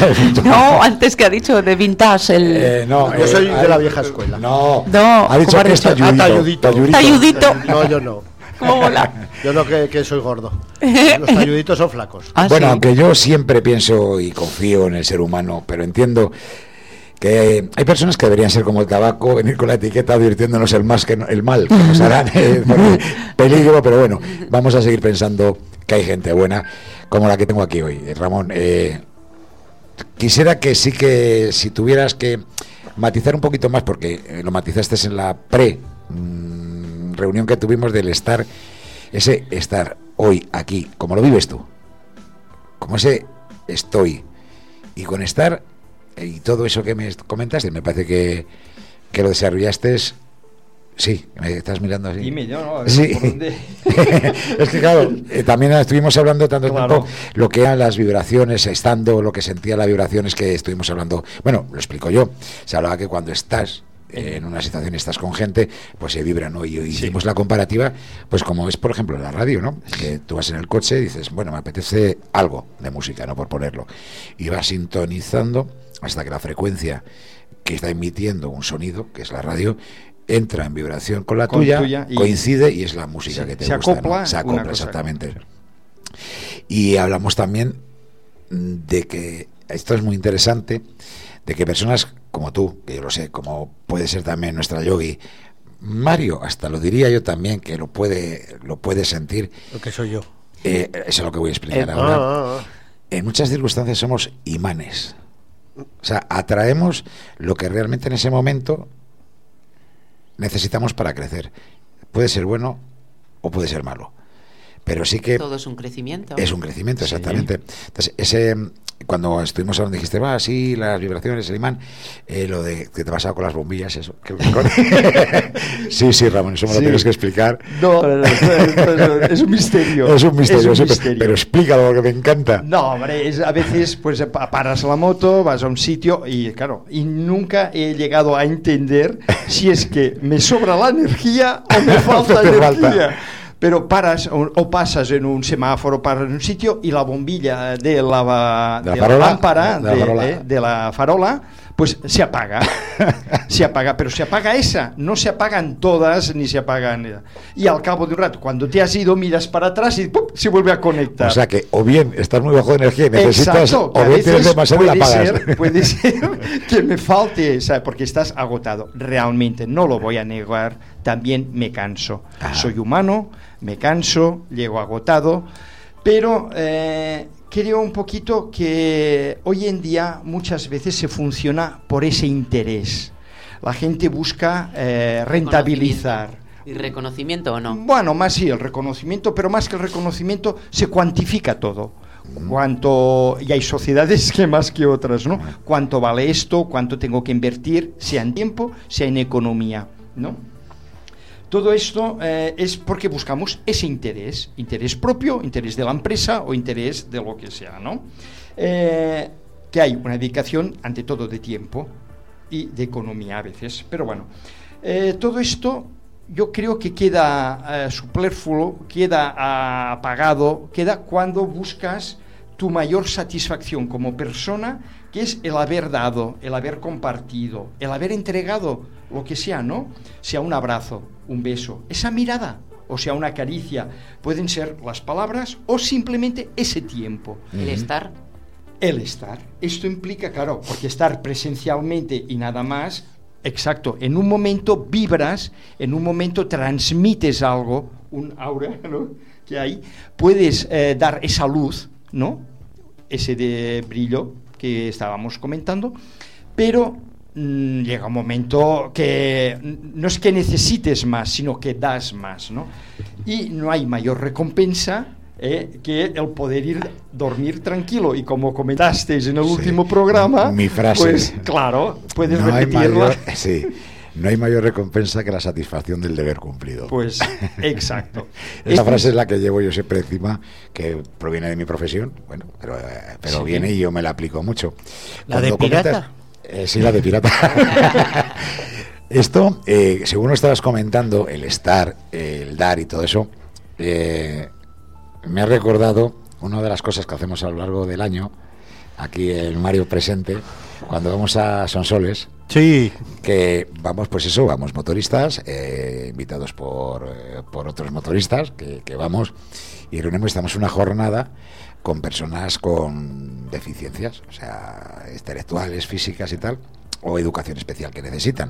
No, antes que ha dicho de vintage, el... Eh, no, Yo eh, soy eh, de la vieja escuela. No, No, ha dicho ¿cómo ha que es dicho? talludito, Ah, talludito. Talludito. No, yo no. ¿Cómo mola? Yo no, que, que soy gordo. Los talluditos son flacos. Ah, Bueno, sí. aunque yo siempre pienso y confío en el ser humano, pero entiendo que hay personas que deberían ser como el tabaco, venir con la etiqueta advirtiéndonos el, más que no- el mal que nos harán, eh, porque peligro, pero bueno, vamos a seguir pensando que hay gente buena, como la que tengo aquí hoy. Ramón, eh, quisiera que sí que, si tuvieras que matizar un poquito más, porque eh, lo matizaste en la pre mm, reunión que tuvimos del estar, ese estar hoy aquí, como lo vives tú, como ese estoy, y con estar y todo eso que me comentaste, me parece que, que lo desarrollaste. Sí, me estás mirando así. Dime, yo no, Sí. ¿por dónde? Es que claro, eh, también estuvimos hablando tanto Claro. tiempo lo que eran las vibraciones, estando, lo que sentía las vibraciones, que estuvimos hablando. Bueno, lo explico yo. Se hablaba que cuando estás eh, en una situación y estás con gente, pues se vibra, ¿no? Y, y hicimos la comparativa, pues como es, por ejemplo, la radio, ¿no? Que tú vas en el coche y dices, bueno, me apetece algo de música, ¿no? Por ponerlo. Y vas sintonizando hasta que la frecuencia que está emitiendo un sonido, que es la radio, entra en vibración con la Con tuya, tuya y- coincide y es la música se- que te se gusta, acopla ¿no? Se una acopla, cosa. exactamente. Y hablamos también de que esto es muy interesante, de que personas como tú, que yo lo sé, como puede ser también nuestra yogi, Mario, hasta lo diría yo también, que lo puede, lo puede sentir, Lo que soy yo. eh, eso es lo que voy a explicar Eh, ahora. Ah, ah, ah. En muchas circunstancias somos imanes. O sea, atraemos lo que realmente en ese momento necesitamos para crecer. Puede ser bueno o puede ser malo, pero sí que Todo es un crecimiento. es un crecimiento, Sí. exactamente. Entonces, ese, cuando estuvimos hablando, dijiste, va, sí, las vibraciones, el imán, eh, lo de que te pasaba con las bombillas, eso. que- sí, sí, Ramón, eso me lo Sí. tienes que explicar. No, no, no, no, es un misterio. Es un misterio, Es un sí, pero- misterio. pero explícalo porque me encanta. No, hombre, es, a veces pues pa- paras la moto, vas a un sitio y claro, y nunca he llegado a entender si es que me sobra la energía o me falta Te energía. falta. Pero paras o, o pasas en un semáforo, paras en un sitio y la bombilla de la, De la de farola, lámpara, de la de, farola. eh, de la farola, pues se apaga, se apaga, pero se apaga esa, no se apagan todas ni se apagan. Y al cabo de un rato, cuando te has ido, miras para atrás y ¡pum!, se vuelve a conectar. O sea que o bien estás muy bajo de energía y necesitas, Exacto, o bien tienes demasiado y la apagas. Ser, puede ser que me falte, ¿sabes? Porque estás agotado. Realmente, no lo voy a negar, también me canso. Ajá. Soy humano, me canso, llego agotado, pero eh, creo un poquito que hoy en día muchas veces se funciona por ese interés. La gente busca eh, rentabilizar. ¿Y reconocimiento o no? Bueno, más sí, el reconocimiento, pero más que el reconocimiento se cuantifica todo. Cuánto, y hay sociedades que más que otras, ¿no? Cuánto vale esto, cuánto tengo que invertir, sea en tiempo, sea en economía, ¿no? Todo esto eh, es porque buscamos ese interés, interés propio, interés de la empresa o interés de lo que sea, ¿no? Eh, que hay una dedicación ante todo de tiempo y de economía a veces, pero bueno, eh, todo esto yo creo que queda eh, superfluo, queda uh, apagado, queda cuando buscas tu mayor satisfacción como persona, que es el haber dado, el haber compartido, el haber entregado lo que sea, ¿no? Sea un abrazo, un beso, esa mirada, o sea una caricia, pueden ser las palabras o simplemente ese tiempo. El estar. El estar. Esto implica, claro, porque estar presencialmente y nada más. Exacto, en un momento vibras, en un momento transmites algo, un aura, ¿no?, que hay, puedes eh, dar esa luz, ¿no?, ese de brillo que estábamos comentando, pero mmm, llega un momento que no es que necesites más, sino que das más, ¿no? Y no hay mayor recompensa Eh, que el poder ir dormir tranquilo, y como comentasteis en el sí. último programa, mi frase, pues claro, puedes no repetirla. Hay mayor, sí, no hay mayor recompensa que la satisfacción del deber cumplido. Pues exacto. Esa frase es la que llevo yo siempre encima, que proviene de mi profesión, bueno, pero, pero sí. viene y yo me la aplico mucho. ¿La Cuando de pirata? Comentas, eh, sí, la de pirata. Esto, eh, según estabas comentando, el estar, eh, el dar y todo eso, eh, me ha recordado una de las cosas que hacemos a lo largo del año, aquí el Mario presente, cuando vamos a Sonsoles. Sí. Que vamos, pues eso, vamos motoristas, eh, invitados por, eh, por otros motoristas, que, que vamos y reunimos, estamos una jornada con personas con deficiencias, o sea, intelectuales, físicas y tal, o educación especial que necesitan.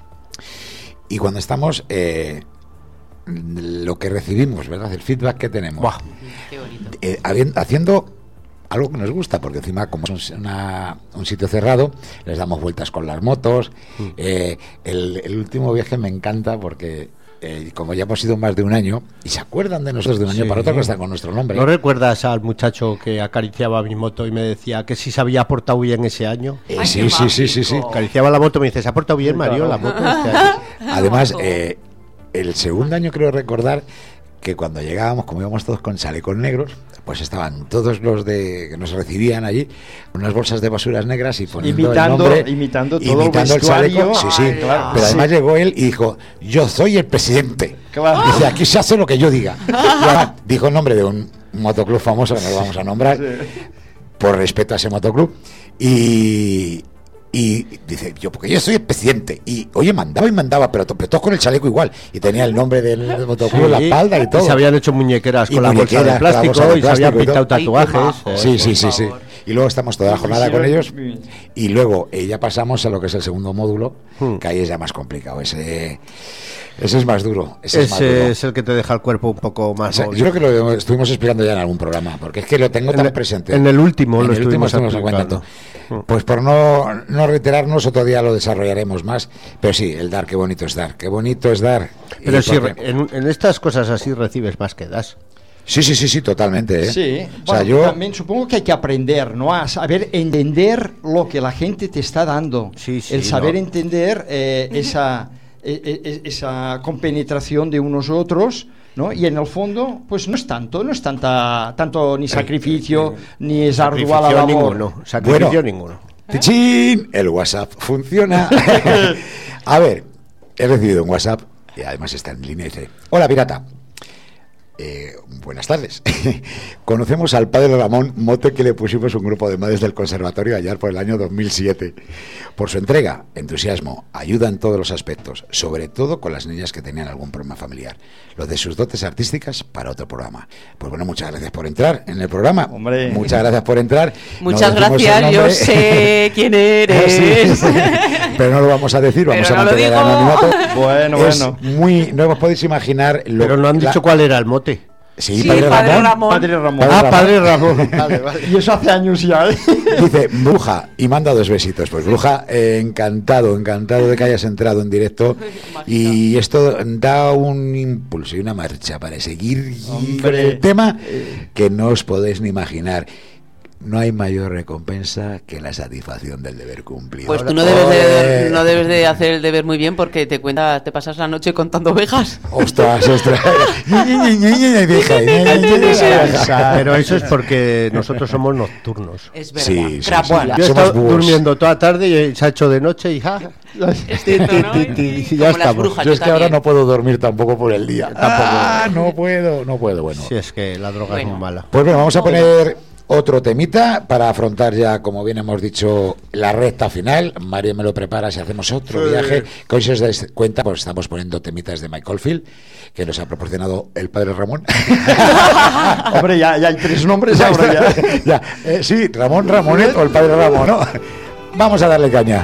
Y cuando estamos... Eh, lo que recibimos, ¿verdad?, el feedback que tenemos, ¡buah! Qué bonito. Eh, habiendo, haciendo algo que nos gusta, porque encima como es una, un sitio cerrado, les damos vueltas con las motos. mm. eh, el, el último viaje me encanta porque eh, como ya hemos ido más de un año y se acuerdan de nosotros de un año sí. para otro, que está con nuestro nombre. ¿No recuerdas al muchacho que acariciaba mi moto y me decía que si se había portado bien ese año? Eh, Ay, sí, sí, sí, sí, sí. Acariciaba la moto y me dice, ¿se ha portado bien, Mario, la moto este año? Además, eh, el segundo año creo recordar que cuando llegábamos, como íbamos todos con chalecos negros, pues estaban todos los de que nos recibían allí, unas bolsas de basuras negras y poniendo imitando, el nombre, imitando todo imitando el chaleco, sí, sí. Ay, claro, pero sí. además llegó él y dijo, yo soy el presidente. Claro. Dice, aquí se hace lo que yo diga. Ya, dijo el nombre de un motoclub famoso que no lo vamos a nombrar, sí. por respeto a ese motoclub, y Y dice, yo, porque yo soy el presidente. Y, oye, mandaba y mandaba, pero, pero todos con el chaleco igual. Y tenía el nombre del, del motoclub en sí. la espalda y todo. Y se habían hecho muñequeras con y la bolsa de plástico, bolsa de y se habían pintado Ay, tatuajes. Sí, sí, sí, sí. Y luego estamos toda la jornada con ellos. Y luego eh, ya pasamos a lo que es el segundo módulo, hmm. que ahí es ya más complicado. Ese... Ese es más duro. Ese, ese es, más duro. es el que te deja el cuerpo un poco más. O sea, yo creo que lo estuvimos explicando ya en algún programa, porque es que lo tengo en tan el, presente. En el último en lo el estuvimos último estuvimos comentando. Pues por no, no reiterarnos, otro día lo desarrollaremos más. Pero sí, el dar, qué bonito es dar. Qué bonito es dar. Pero si porque... en, en estas cosas así recibes más que das. Sí, sí, sí, sí, totalmente. ¿eh? Sí, o sea, bueno, yo... también supongo que hay que aprender, ¿no? A saber entender lo que la gente te está dando. Sí, sí, el saber no. entender eh, esa... esa compenetración de unos otros, ¿no? Y en el fondo, pues no es tanto, no es tanta, tanto ni sacrificio, eh, eh, ni es ardua la labor. Ninguno, sacrificio bueno, ninguno. ¡Tichín! El WhatsApp funciona. A ver, he recibido un WhatsApp, y además está en línea, y dice, hola pirata, Eh, buenas tardes. Conocemos al padre Ramón, mote que le pusimos un grupo de madres del conservatorio allá por el año dos mil siete. Por su entrega, entusiasmo, ayuda en todos los aspectos, sobre todo con las niñas que tenían algún problema familiar. Lo de sus dotes artísticas para otro programa. Pues bueno, muchas gracias por entrar en el programa. Hombre. Muchas gracias por entrar. Muchas no gracias, yo sé quién eres. Sí, sí. Pero no lo vamos a decir, vamos Pero a no mantener el anonimato. Bueno, es bueno. Muy, no os podéis imaginar. Lo, Pero no han dicho la, cuál era el mote. Sí, Sí, padre, padre Ramón. Ramón. Padre Ramón. Padre Ah, Ramón. padre Ramón. Vale, vale. Y eso hace años ya, ¿eh? Dice, bruja, y manda dos besitos. Pues bruja, eh, encantado, encantado de que hayas entrado en directo. Y esto da un impulso y una marcha para seguir Hombre. con el tema que no os podéis ni imaginar. No hay mayor recompensa que la satisfacción del deber cumplido. Pues tú no debes de, no debes de hacer el deber muy bien porque te cuentas, te pasas la noche contando ovejas. Ostras, ostras. Pero eso es porque nosotros somos nocturnos. Es verdad. Sí, sí, sí. Crápula. Yo he Somos estado búhos. durmiendo toda tarde y se ha hecho de noche y ja, Es ti, cierto, ti, ¿no? ti, ti, Como ya las estamos. brujas. Yo es yo que ahora también. no puedo dormir tampoco por el día. Ah, no puedo, no puedo. Bueno, Si es que la droga es Bueno. muy mala. pues bueno, vamos a poner otro temita para afrontar ya, como bien hemos dicho, la recta final. Mario me lo prepara si hacemos otro Sí. viaje. Que hoy, si os dais cuenta, pues estamos poniendo temitas de Michael Field, que nos ha proporcionado el padre Ramón. Hombre, ya, ya hay tres nombres ahora ya. Ya, eh, sí, Ramón Ramonet o el padre Ramón, ¿no? Vamos a darle caña.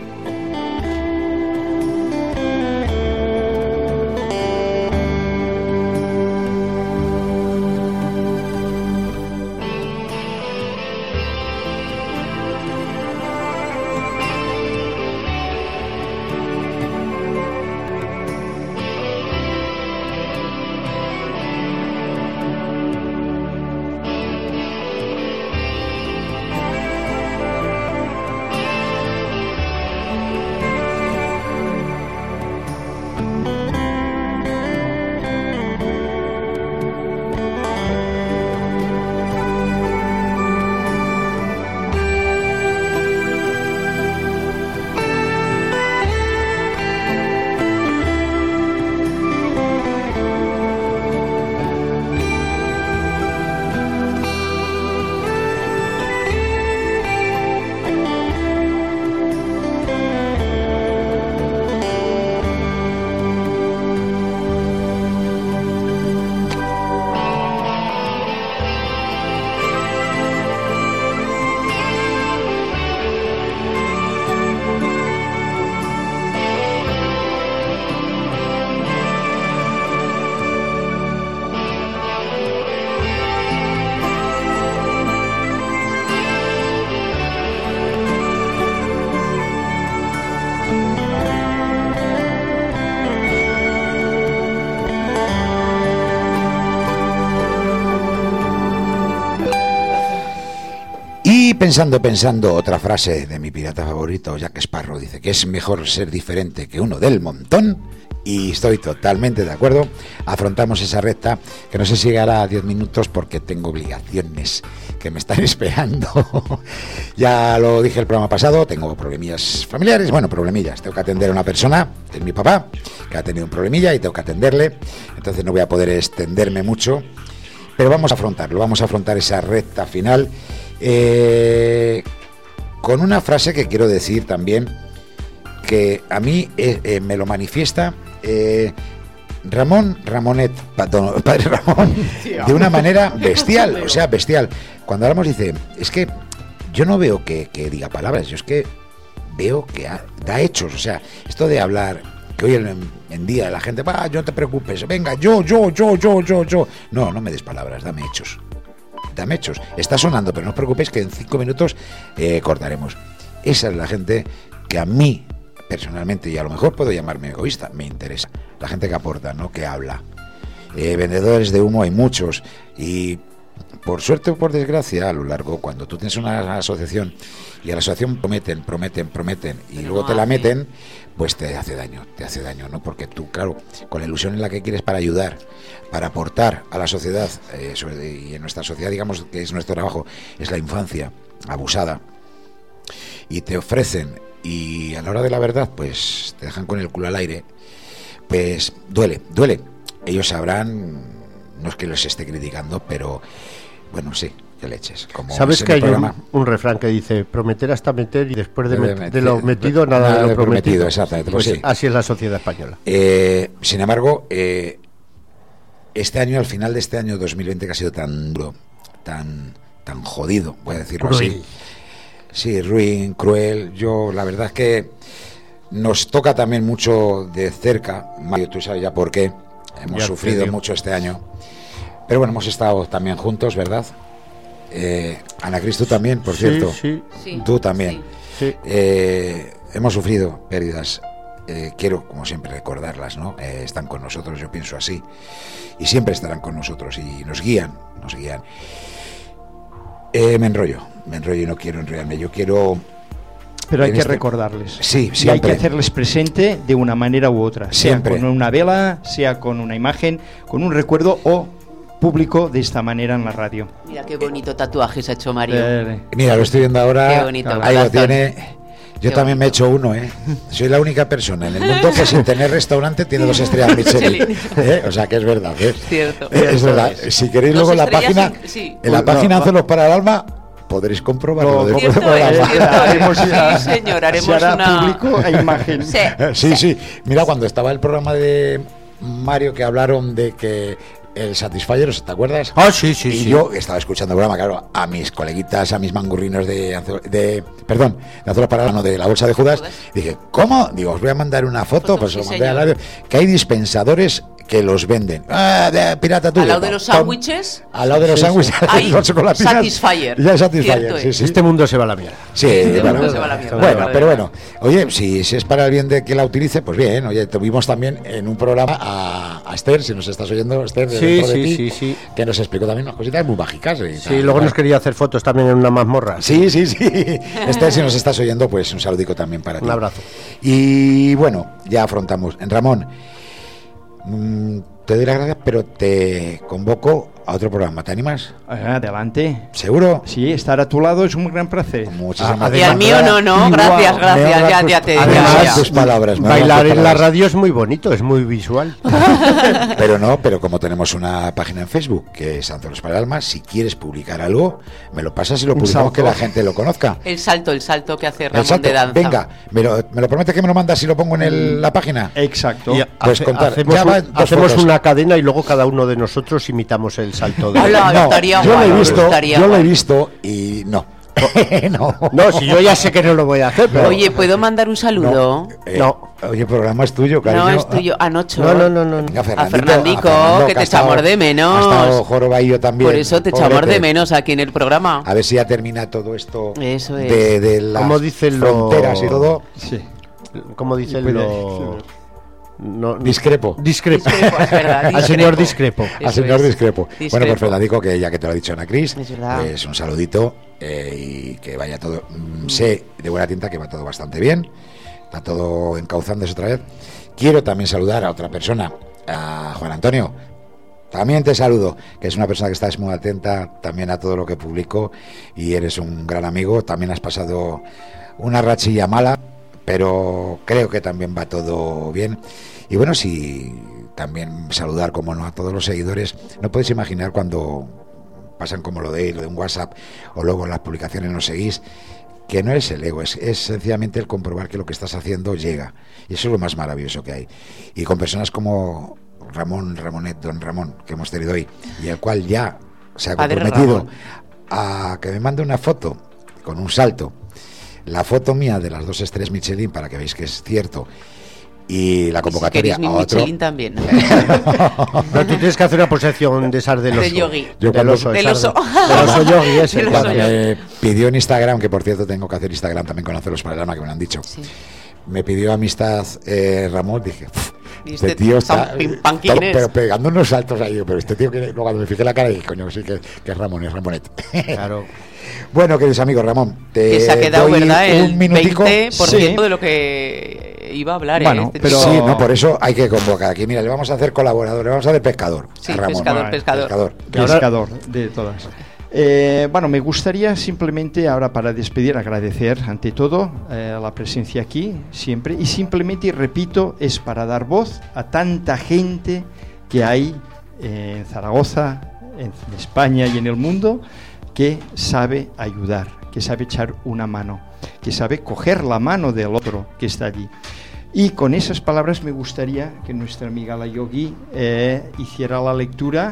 Y pensando, pensando, otra frase de mi pirata favorito, Jack Sparrow, dice que es mejor ser diferente que uno del montón, y estoy totalmente de acuerdo. Afrontamos esa recta, que no sé si llegará a diez minutos porque tengo obligaciones que me están esperando. Ya lo dije el programa pasado, tengo problemillas familiares, bueno, problemillas, tengo que atender a una persona, que es mi papá, que ha tenido un problemilla y tengo que atenderle, entonces no voy a poder extenderme mucho, pero vamos a afrontarlo, vamos a afrontar esa recta final. Eh, con una frase que quiero decir también, que a mí eh, eh, me lo manifiesta eh, Ramón Ramonet, perdón, padre Ramón, de una manera bestial, o sea, bestial. Cuando hablamos dice, es que yo no veo que, que diga palabras, yo es que veo que ha, da hechos, o sea, esto de hablar, que hoy en, en día la gente, va, no te preocupes, venga, yo, yo, yo, yo, yo, yo, no, no me des palabras, dame hechos. Dame hechos. Está sonando, pero no os preocupéis que en cinco minutos eh, cortaremos. Esa es la gente que a mí, personalmente, y a lo mejor puedo llamarme egoísta, me interesa. La gente que aporta, no que habla. Eh, vendedores de humo hay muchos. Y por suerte o por desgracia, a lo largo, cuando tú tienes una asociación y a la asociación prometen, prometen, prometen y Pero luego no te la hace. meten, pues te hace daño, te hace daño, ¿no? Porque tú, claro, con la ilusión en la que quieres para ayudar, para aportar a la sociedad, eh, sobre- y en nuestra sociedad, digamos, que es nuestro trabajo, es la infancia abusada, y te ofrecen, y a la hora de la verdad, pues te dejan con el culo al aire, pues duele, duele. Ellos sabrán no es que los esté criticando, pero bueno, sí, que leches. Como ¿Sabes que hay programa, un, un refrán que dice prometer hasta meter y después de, de, met, de lo metido nada, nada de lo de prometido? prometido? Exactamente, pues Pues sí. así es la sociedad española. Eh, sin embargo, eh, este año, al final de este año dos mil veinte, que ha sido tan duro, tan, tan jodido, voy a decirlo Cruel. así. Sí, ruin, cruel. Yo, la verdad es que nos toca también mucho de cerca. Mario, tú sabes ya por qué. Hemos Ya sufrido mucho este año. Pero bueno, hemos estado también juntos, ¿verdad? Eh, Ana Cris, tú también, por Sí, cierto. sí, Sí, Tú también. sí. sí. Eh, hemos sufrido pérdidas. Eh, quiero, como siempre, recordarlas, ¿no? Eh, están con nosotros, yo pienso así. Y siempre estarán con nosotros y nos guían, nos guían. Eh, me enrollo, me enrollo y no quiero enrollarme. Yo quiero... Pero hay en que este- recordarles. Sí, Y hay que siempre. hacerles presente de una manera u otra. Siempre. Sea con una vela, sea con una imagen, con un recuerdo o público de esta manera en la radio. Mira qué bonito tatuaje se ha hecho Mario. Eh, Mira, lo estoy viendo ahora. Qué bonito, Ahí lo corazón. tiene. Yo Qué también me he bonito. hecho uno, ¿eh? Soy la única persona en el mundo que sin tener restaurante tiene dos estrellas Michelin. Michelin. ¿Eh? O sea que es verdad, ¿eh? Cierto. Eh, es verdad. Si queréis Dos luego en la estrellas página, en- sí. en la Uy, página no, Celos para el Alma, podréis comprobarlo. No, después Cierto del es, programa. cierto es. Haremos ya- Sí, señor, haremos se hará una... público e imagen. Sí. Sí, sí. Mira, cuando estaba el programa de Mario que hablaron de que el Satisfyer, ¿te acuerdas? Ah, sí, sí, y sí. yo estaba escuchando el programa, claro, a mis coleguitas, a mis mangurrinos de, Anzo- de perdón, de Azola Parada, no, de la bolsa de Judas, dije, ¿cómo? Digo, os voy a mandar una foto, Foto, pues sí, os mandé a señor. la que hay dispensadores que los venden. Ah, de pirata tuyo. Al lado de los Tom. sándwiches, Al lado de los Sí, sándwiches, Hay los chocolatinas. Satisfyer. Ya Satisfyer, Cierto sí, es. sí. Este mundo se va a la mierda. Sí, Este bueno, mundo se va a la mierda, bueno, la pero verdad. bueno, oye, si, si es para el bien de que la utilice, pues bien, oye, tuvimos también en un programa a, a Esther, si nos estás oyendo, Esther, de Sí, dentro de sí, ti, sí, sí. que nos explicó también unas cositas muy mágicas. y Sí, tal, luego tal. nos quería hacer fotos también en una mazmorra. Sí, sí, sí. Esther, si nos estás oyendo, pues un saludico también para ti. Un abrazo. Y bueno, ya afrontamos. Ramón, mm, te doy las gracias, pero te convoco a otro programa. ¿Te animas? Adelante. ¿Seguro? Sí, estar a tu lado es un gran placer. Muchísimas Ah, Y al mío no, no, Igual. gracias, gracias, Me ya, honran ya tus- te además, ya, ya. tus palabras. me Bailar honran tus en la palabras. radio es muy bonito, es muy visual. Pero no, pero como tenemos una página en Facebook que es Anzolos para el Alma, si quieres publicar algo, me lo pasas y lo Un publicamos, salto. que la gente lo conozca. El salto, el salto que hace El Ramón salto, de danza. venga, me lo, me lo prometes que me lo mandas y lo pongo en el- la página. Exacto. Y Pues hace- contar, hacemos ya un- van dos hacemos fotos. una cadena y luego cada uno de nosotros imitamos el salto de... Hola. No, estaría yo lo guay, he visto, estaría yo lo he guay. visto y no. no. No, si yo ya sé que no lo voy a hacer, pero... Oye, ¿puedo mandar un saludo? Eh, No. Oye, el programa es tuyo, cariño. No, es tuyo. A Nocho. No, no, no, no. Venga, A Fernandito, Fernandico, Fernando, que te ha estado- echamos de menos. Ha estado Joroba y yo también. Por eso te pobrete. echamos de menos aquí en el programa. A ver si ya termina todo esto Eso es. de, de las Como dicen los- fronteras y todo. Sí. Como dicen Puede- los... No, Discrepo. Discrepo. Discrepo, es verdad, Al señor discrepo. discrepo. Al Eso señor es. discrepo. Discrepo. Bueno, pues Fernandico, que ya que te lo ha dicho Ana Cris, Es verdad. pues un saludito eh, y que vaya todo. mm, Sé de buena tinta que va todo bastante bien, está todo encauzándose otra vez. Quiero también saludar a otra persona, a Juan Antonio. También te saludo, que es una persona que estás muy atenta también a todo lo que publico y eres un gran amigo. También has pasado una rachilla mala, pero creo que también va todo bien. Y bueno, si también saludar, como no, a todos los seguidores. No podéis imaginar cuando pasan como lo de, lo de un WhatsApp o luego en las publicaciones nos seguís, que no es el ego, es, es sencillamente el comprobar que lo que estás haciendo llega. Y eso es lo más maravilloso que hay. Y con personas como Ramón, Ramonet, don Ramón, que hemos tenido hoy, y el cual ya se ha Padre comprometido Ramón. a que me mande una foto con un salto, la foto mía de las dos estrellas Michelin, para que veáis que es cierto, y la Y si convocatoria queréis mi a otro. Michelin también. No, tú tienes que hacer una posesión de esas del oso. De yogi. Yo Del cuando- oso, Del esas oso. de- Del oso yogi ese. Del oso Cuando yogi. me pidió en Instagram, que por cierto tengo que hacer Instagram también con Hacerlos para el Alma, que me lo han dicho. Sí. Me pidió amistad eh, Ramón, dije, "Uf, Y este este tío está tan pim, eh, pam, ¿quién to- es?". pero pegando unos saltos ahí, pero este tío que luego cuando me fijé la cara dije, coño, sí que, que es Ramón, es Ramonet. Claro. Bueno, queridos amigos, Ramón, te Que se ha quedado, doy ¿verdad? un El minutico. veinte por ciento Sí. de lo que iba a hablar. Bueno, ¿eh? Este pero- chico. Sí, no, por eso hay que convocar aquí. Mira, le vamos a hacer colaborador, le vamos a hacer pescador. Sí, a Ramón. pescador, Vale, pescador. Pescador. Pescador de todas. Eh, bueno, me gustaría simplemente ahora para despedir agradecer ante todo eh, la presencia aquí siempre y simplemente repito es para dar voz a tanta gente que hay eh, en Zaragoza, en España y en el mundo, que sabe ayudar, que sabe echar una mano, que sabe coger la mano del otro que está allí. Y con esas palabras me gustaría que nuestra amiga la Yogi eh, hiciera la lectura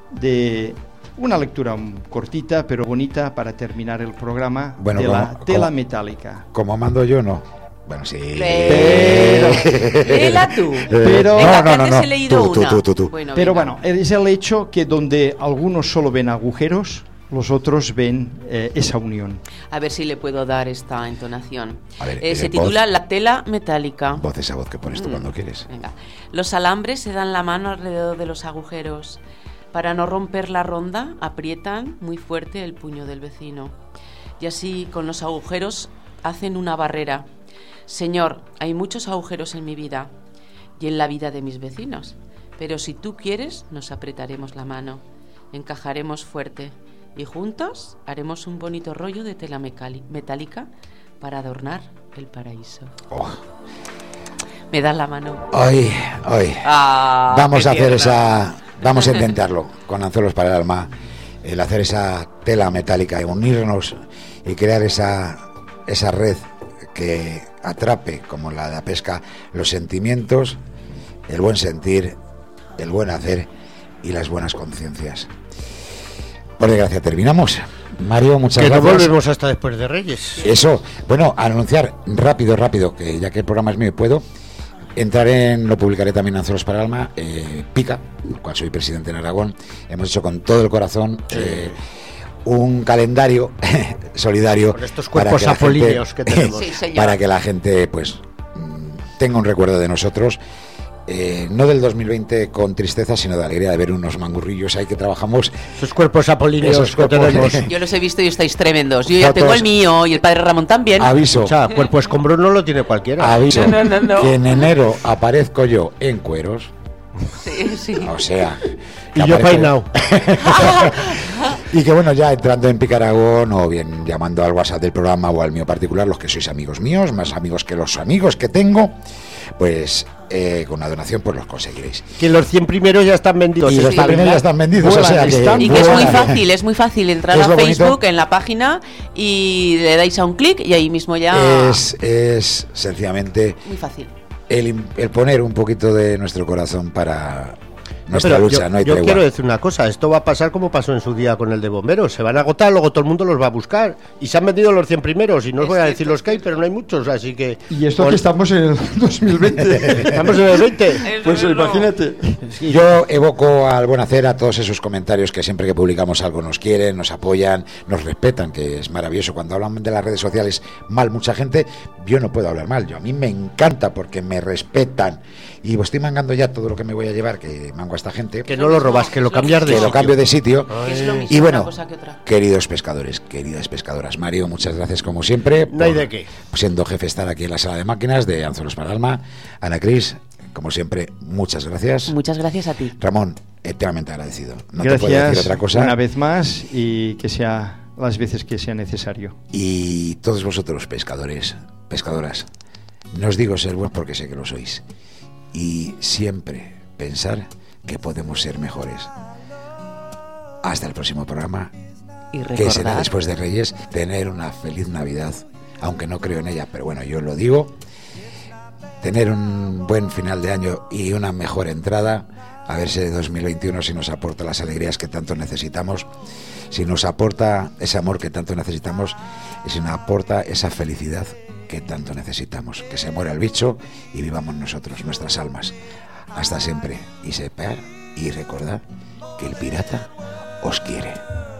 de una lectura cortita pero bonita para terminar el programa, bueno, de como, la tela como, metálica. Como mando yo, no. Bueno, sí. Pero, léela tú. Pero, venga, no, no, no, no. He leído tú, una. tú, tú, tú. Bueno, pero venga. bueno, es el hecho que donde algunos solo ven agujeros, los otros ven eh, esa unión. A ver si le puedo dar esta entonación. A ver, eh, eh, se voz. titula La tela metálica. Voz, esa voz que pones tú Mm, cuando quieres. Venga. Los alambres se dan la mano alrededor de los agujeros. Para no romper la ronda, aprietan muy fuerte el puño del vecino. Y así, con los agujeros, hacen una barrera. Señor, hay muchos agujeros en mi vida y en la vida de mis vecinos. Pero si tú quieres, nos apretaremos la mano, encajaremos fuerte y juntos haremos un bonito rollo de tela mecali- metálica para adornar el paraíso. Oh. ¿Me das la mano? Hoy, hoy. Ah, vamos qué a hacer tierna. esa... Vamos a intentarlo con Anzuelos para el Alma, el hacer esa tela metálica y unirnos y crear esa, esa red que atrape, como la de la pesca, los sentimientos, el buen sentir, el buen hacer y las buenas conciencias. Por desgracia terminamos. Mario, muchas que gracias. no volvemos hasta después de Reyes. Eso, bueno, anunciar rápido, rápido, que ya que el programa es mío y puedo, entraré en, lo publicaré también en Anzuelos para el Alma, eh, Pica, el cual soy presidente en Aragón. Hemos hecho con todo el corazón eh, un calendario solidario con estos cuerpos para que la apolíneos gente, que tenemos. Sí, señor. para que la gente pues mm, tenga un recuerdo de nosotros. Eh, no del dos mil veinte con tristeza, sino de alegría de ver unos mangurrillos ahí que trabajamos. Esos cuerpos apolíneos Esos que cuerpos- tenemos. Yo los he visto y estáis tremendos. Yo ya Fotos. tengo el mío y el padre Ramón también. Aviso, O sea, cuerpo escombro no lo tiene cualquiera. aviso, No, no, no. que en enero aparezco yo en cueros. Sí, sí. O sea, Y que yo aparezco- peinado. Y que bueno, ya entrando en Picaragón o bien llamando al WhatsApp del programa o al mío particular, los que sois amigos míos, más amigos que los amigos que tengo, pues eh, con una donación pues los conseguiréis. Que los cien primeros ya están vendidos. Y Sí, los sí. primeros ya están vendidos, Vuelan, o sea que, están- Y que es muy vuelan. fácil, es muy fácil entrar Es a lo bonito. Facebook en la página y le dais a un clic y ahí mismo ya... Es, es sencillamente Muy fácil. el, el poner un poquito de nuestro corazón para No, nuestra pero lucha, yo, no hay yo tregua. quiero decir una cosa, esto va a pasar como pasó en su día con el de bomberos, se van a agotar, luego todo el mundo los va a buscar y se han vendido los cien primeros y no os Es voy a cierto, decir los es que hay, cierto. pero no hay muchos, así que... Y esto Con- que estamos en el dos mil veinte. Estamos en el veinte. Pues imagínate. Yo evoco al buen hacer a todos esos comentarios que siempre que publicamos algo nos quieren, nos apoyan, nos respetan, que es maravilloso. Cuando hablan de las redes sociales mal mucha gente, yo no puedo hablar mal. Yo a mí me encanta porque me respetan y estoy mangando ya todo lo que me voy a llevar, que mango a esta gente, Que no lo robas, que lo Es lo cambias de que lo sitio. cambio de sitio. Que es lo mismo Y bueno, una cosa que otra. queridos pescadores, queridas pescadoras, Mario, muchas gracias como siempre. No hay por, de qué. Siendo jefe estar aquí en la sala de máquinas de Anzuelos para el Alma. Ana Cris, como siempre, muchas gracias. Muchas gracias a ti. Ramón, eternamente agradecido. No te puedo decir Gracias otra cosa. una vez más y que sea las veces que sea necesario. Y todos vosotros, pescadores, pescadoras, no os digo ser buenos porque sé que lo sois. Y siempre pensar que podemos ser mejores. Hasta el próximo programa, Y que será recordad, después de Reyes, tener una feliz Navidad, aunque no creo en ella, pero bueno, yo lo digo, tener un buen final de año y una mejor entrada, a ver si dos mil veintiuno si nos aporta las alegrías que tanto necesitamos, si nos aporta ese amor que tanto necesitamos y si nos aporta esa felicidad que tanto necesitamos, que se muera el bicho y vivamos nosotros, nuestras almas. Hasta siempre, y sepa y recordad que el pirata os quiere.